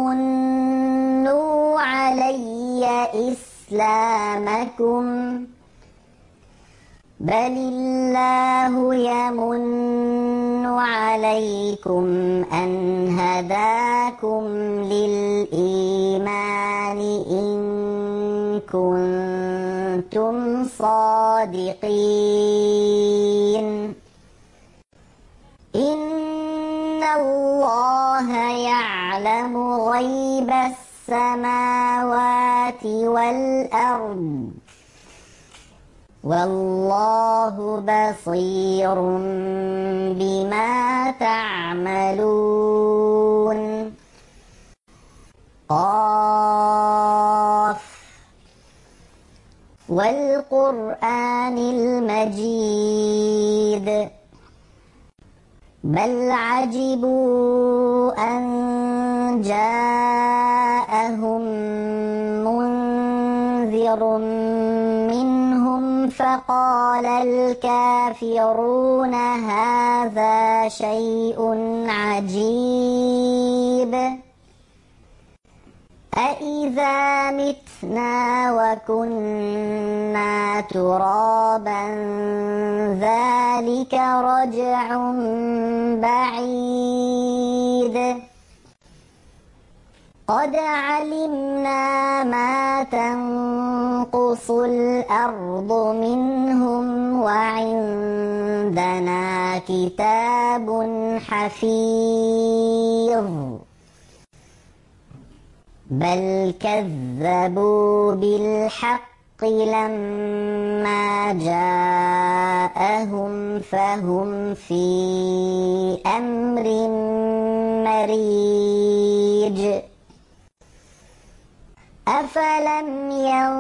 تمنوا علي إسلامكم بل الله يمن عليكم أن هداكم للإيمان إن كنتم صادقين إن الله يعلم غيب السماوات والأرض والله بصير بما تعملون قاف والقرآن المجيد بل عجبوا أن جاءهم منذر منهم فقال الكافرون هذا شيء عجيب أإذا متنا وكنا ترابا ذلك رجع بعيد قد علمنا ما تنقص الأرض منهم وعندنا كتاب حفيظ بل كذبوا بالحق لما جاءهم فهم في أمر مريج أفلم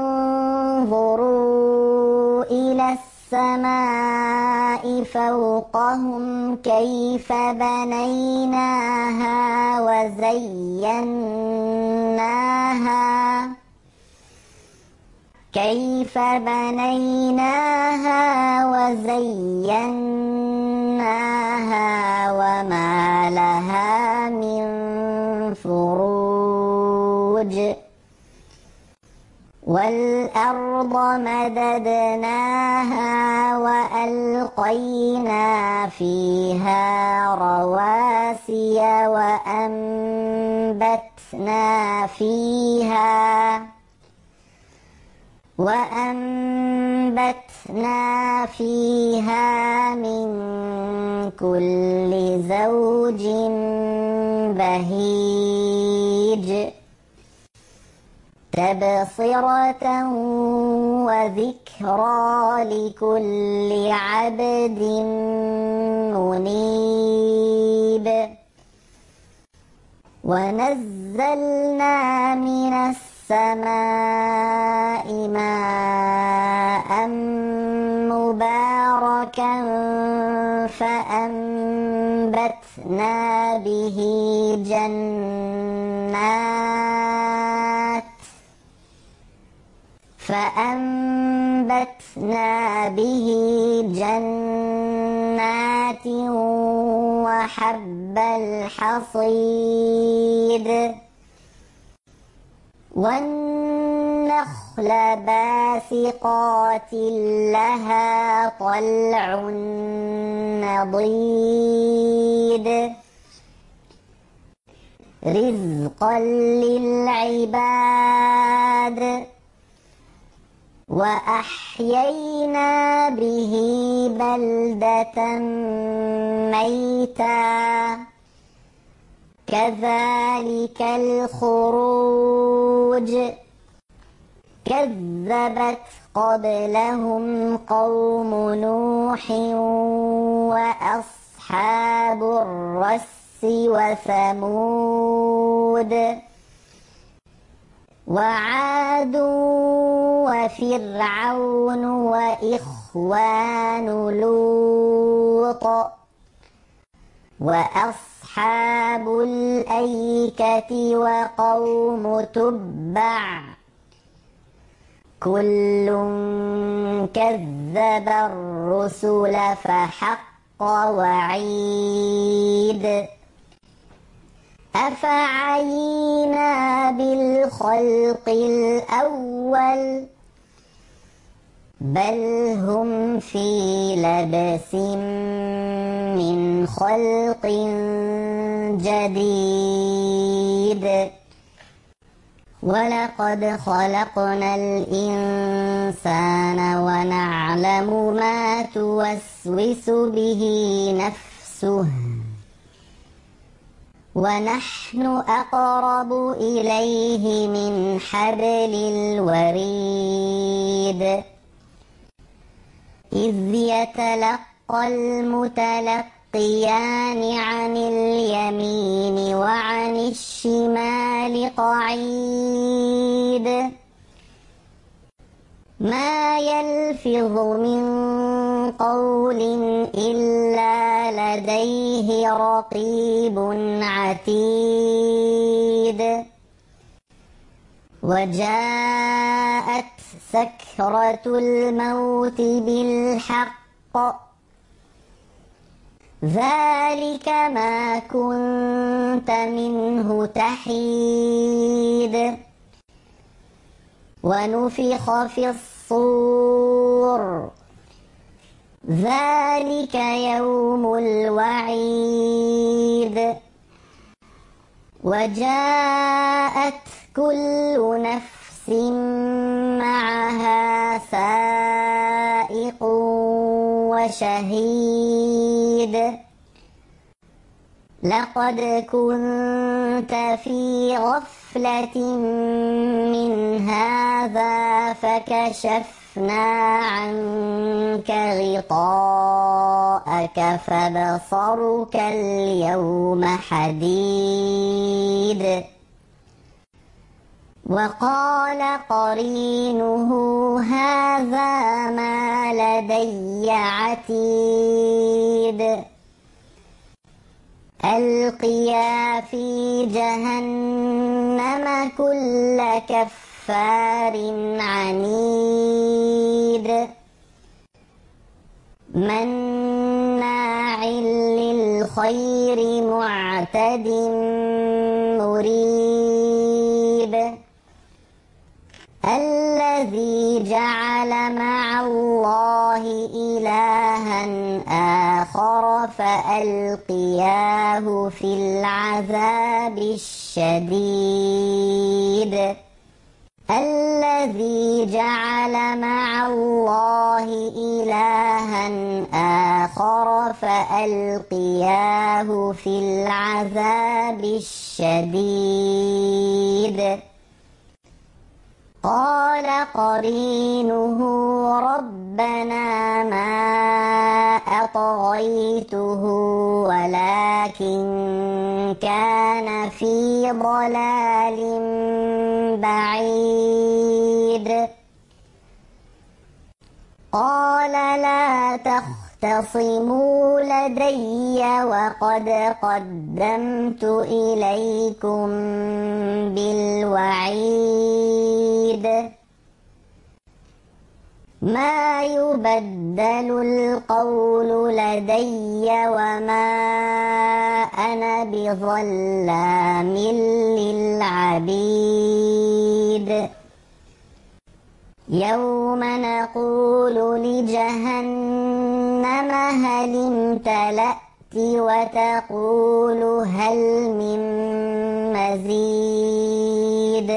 ينظروا إلى السماء فوقهم كيف بنيناها وزيناها كيف بنيناها وزيناها وما لها من فروج والأرض مددناها وألقينا فيها رواسي وأنبتنا فيها وأنبتنا فيها من كل زوج بهيج تبصرة وذكرى لكل عبد منيب ونزلنا من السماء ماء مباركا فأنبتنا به جنات فأنبتنا به جنات وحب الحصيد والنخل باسقات لها طلع نضيد رزقا للعباد وأحيينا به بلدة ميتا كذلك الخروج كذبت قبلهم قوم نوح وأصحاب الرس وثمود وعاد وفرعون وإخوان لوط وأصحاب الأيكة وقوم تبع كل كذب الرسل فحق وعيد أفعينا بالخلق الأول بل هم في لبس من خلق جديد ولقد خلقنا الإنسان ونعلم ما توسوس به نفسه ونحن أقرب إليه من حبل الوريد إذ يتلقى المتلقيان عن اليمين وعن الشمال قعيد ما يلفظ من قول إلا لديه رقيب عتيد وجاءت سكرة الموت بالحق ذلك ما كنت منه تحيد ونفخ في الصور ذلك يوم الوعيد وجاءت كل نفس معها سائق وشهيد لقد كنت في غفلة من هذا فكشفنا عنك غطاءك فبصرك اليوم حديد وقال قرينه هذا ما لدي عتيد ألقيا في جهنم كل كفار عنيد مناع للخير معتد مريب الذي جعل مع الله إلها آخر فألقياه في العذاب الشديد الذي جعل مع الله إلها آخر فألقياه في العذاب الشديد قال قرينه ربنا ما أطغيته ولكن كان في ضلال بعيد قال لا تختصموا لدي وقد قدمت إليكم بالوعيد ما يبدل القول لدي وما أنا بظلام للعبيد يوم نقول لجهنم هل امتلأت وتقول هل من مزيد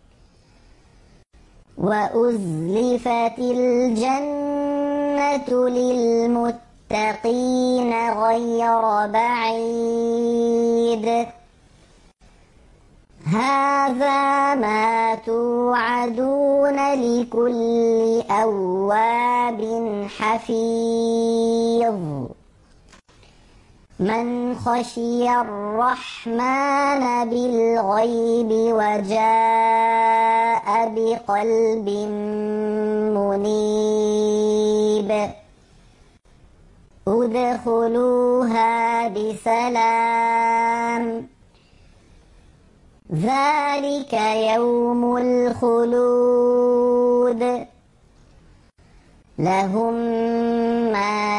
وأزلفت الجنة للمتقين غير بعيد هذا ما توعدون لكل أواب حفيظ من خشي الرحمن بالغيب وجاء بقلب منيب ادخلوها بسلام ذلك يوم الخلود لهم ما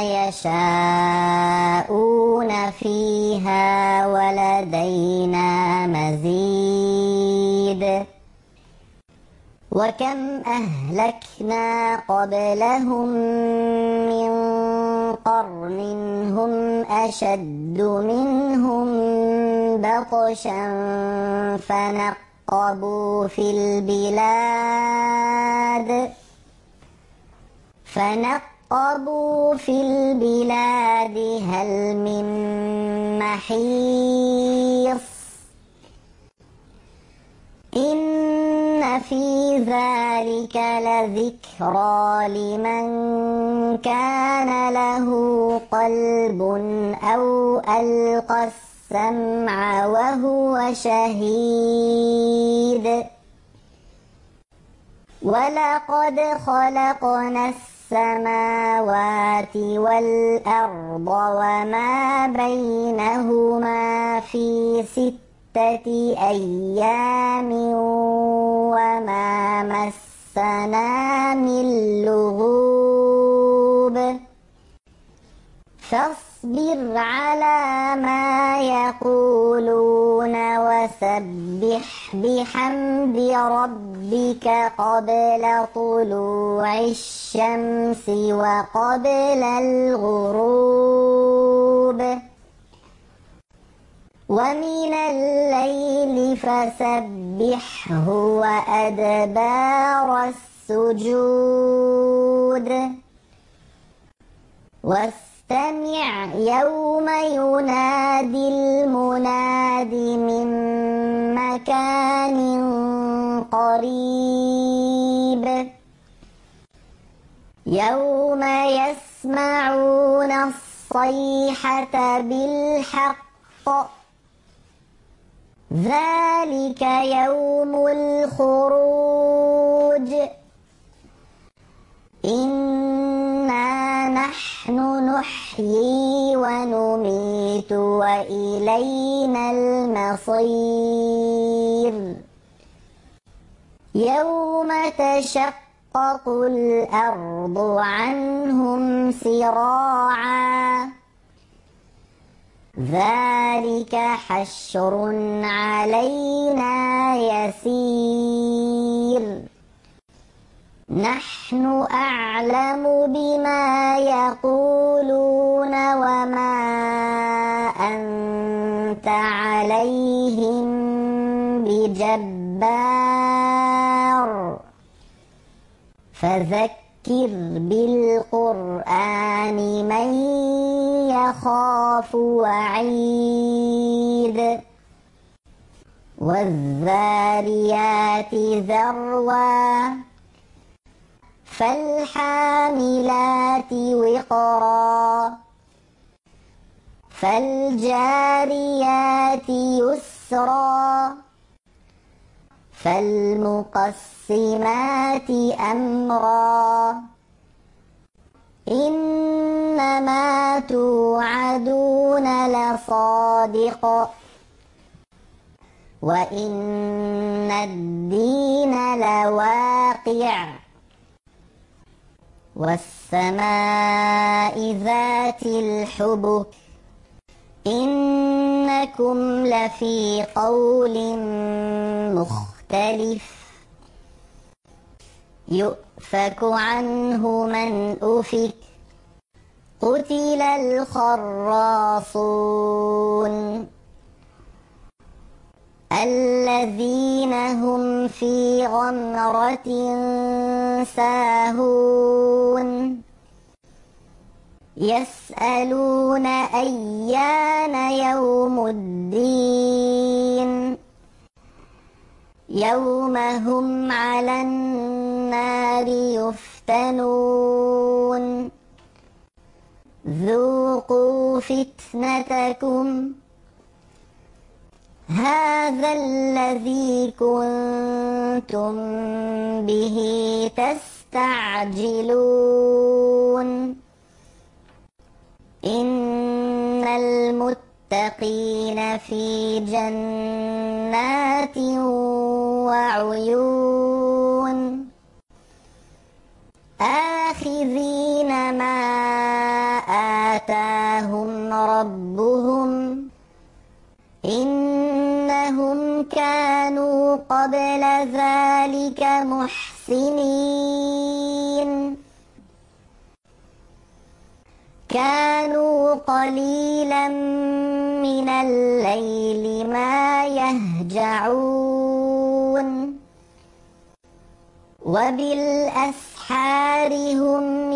يشاءون فيها ولدينا مزيد وكم أهلكنا قبلهم من قرن هم أشد منهم بطشا فنقبوا في البلاد فنقبوا في البلاد هل من محيص إن في ذلك لذكرى لمن كان له قلب أو ألقى السمع وهو شهيد ولقد خلقنا السماوات والأرض وما بينهما في ستة أيام وما مسنا من لغوب فاصبر على ما يقولون وسبح بحمد ربك قبل طلوع الشمس وقبل الغروب ومن الليل فسبحه وأدبار السجود واستمع يوم ينادي المناد من مكان قريب يوم يسمعون الصيحة بالحق ذلك يوم الخروج إنا نحن نحيي ونميت وإلينا المصير يوم تشقق الأرض عنهم سراعا ذلك حشر علينا يسير نحن أعلم بما يقولون وما أنت عليهم بجبار فذكر بالقرآن من يخاف وعيد والذاريات ذروا فالحاملات وقرا فالجاريات يسرا فالمقسمات أمرا إنما توعدون لصادق وإن الدين لواقع والسماء ذات الحبك إنكم لفي قول مختلف يؤفك عنه من أفك قتل الخراصون الذين هم في غمرة ساهون يسألون أيان يوم الدين يوم هم على النار يفتنون ذوقوا فتنتكم هذا الذي كنتم به تستعجلون إن المتقين في جنات وعيون آخذين ما آتاهم ربهم إنهم كانوا قبل ذلك محسنين سنين كانوا قليلا من الليل ما يهجعون وبالأسحار هم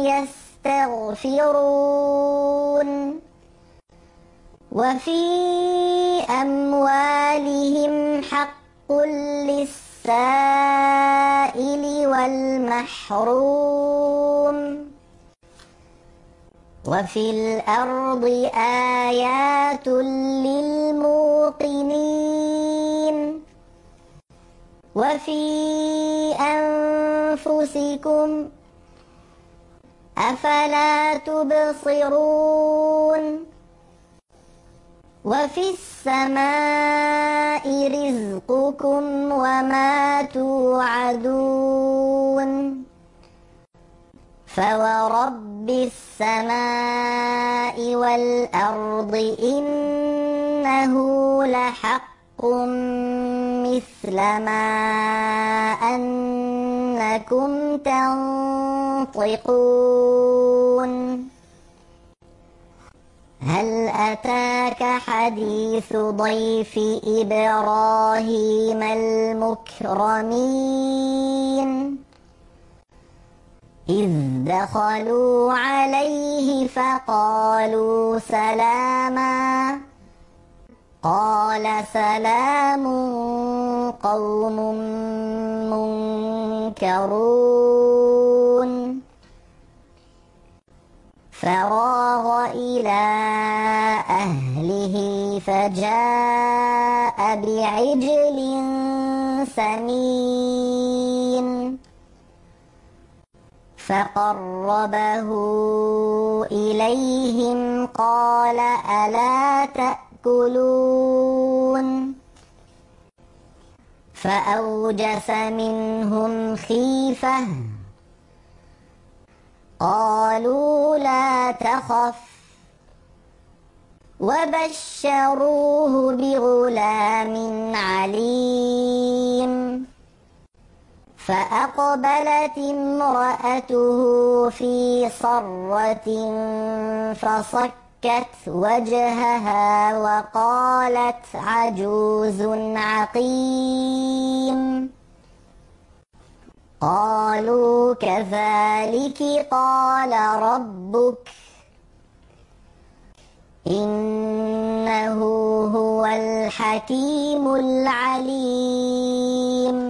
يستغفرون وفي أموالهم حق للسائل والمحروم وفي الأرض آيات للموقنين وفي أنفسكم أفلا تبصرون وفي السماء رزقكم وما توعدون فورب السماء والأرض إنه لحق مثل ما أنكم تنطقون هل أتاك حديث ضيف إبراهيم المكرمين إذ دخلوا عليه فقالوا سلاما قال سلام قوم منكرون فراغ إلى أهله فجاء بعجل سمين فقربه إليهم قال ألا تأكلون فأوجس منهم خيفة قالوا لا تخف وبشروه بغلام عليم فأقبلت امرأته في صرة فصكت وجهها وقالت عجوز عقيم قالوا كذلك قال ربك إنه هو الحكيم العليم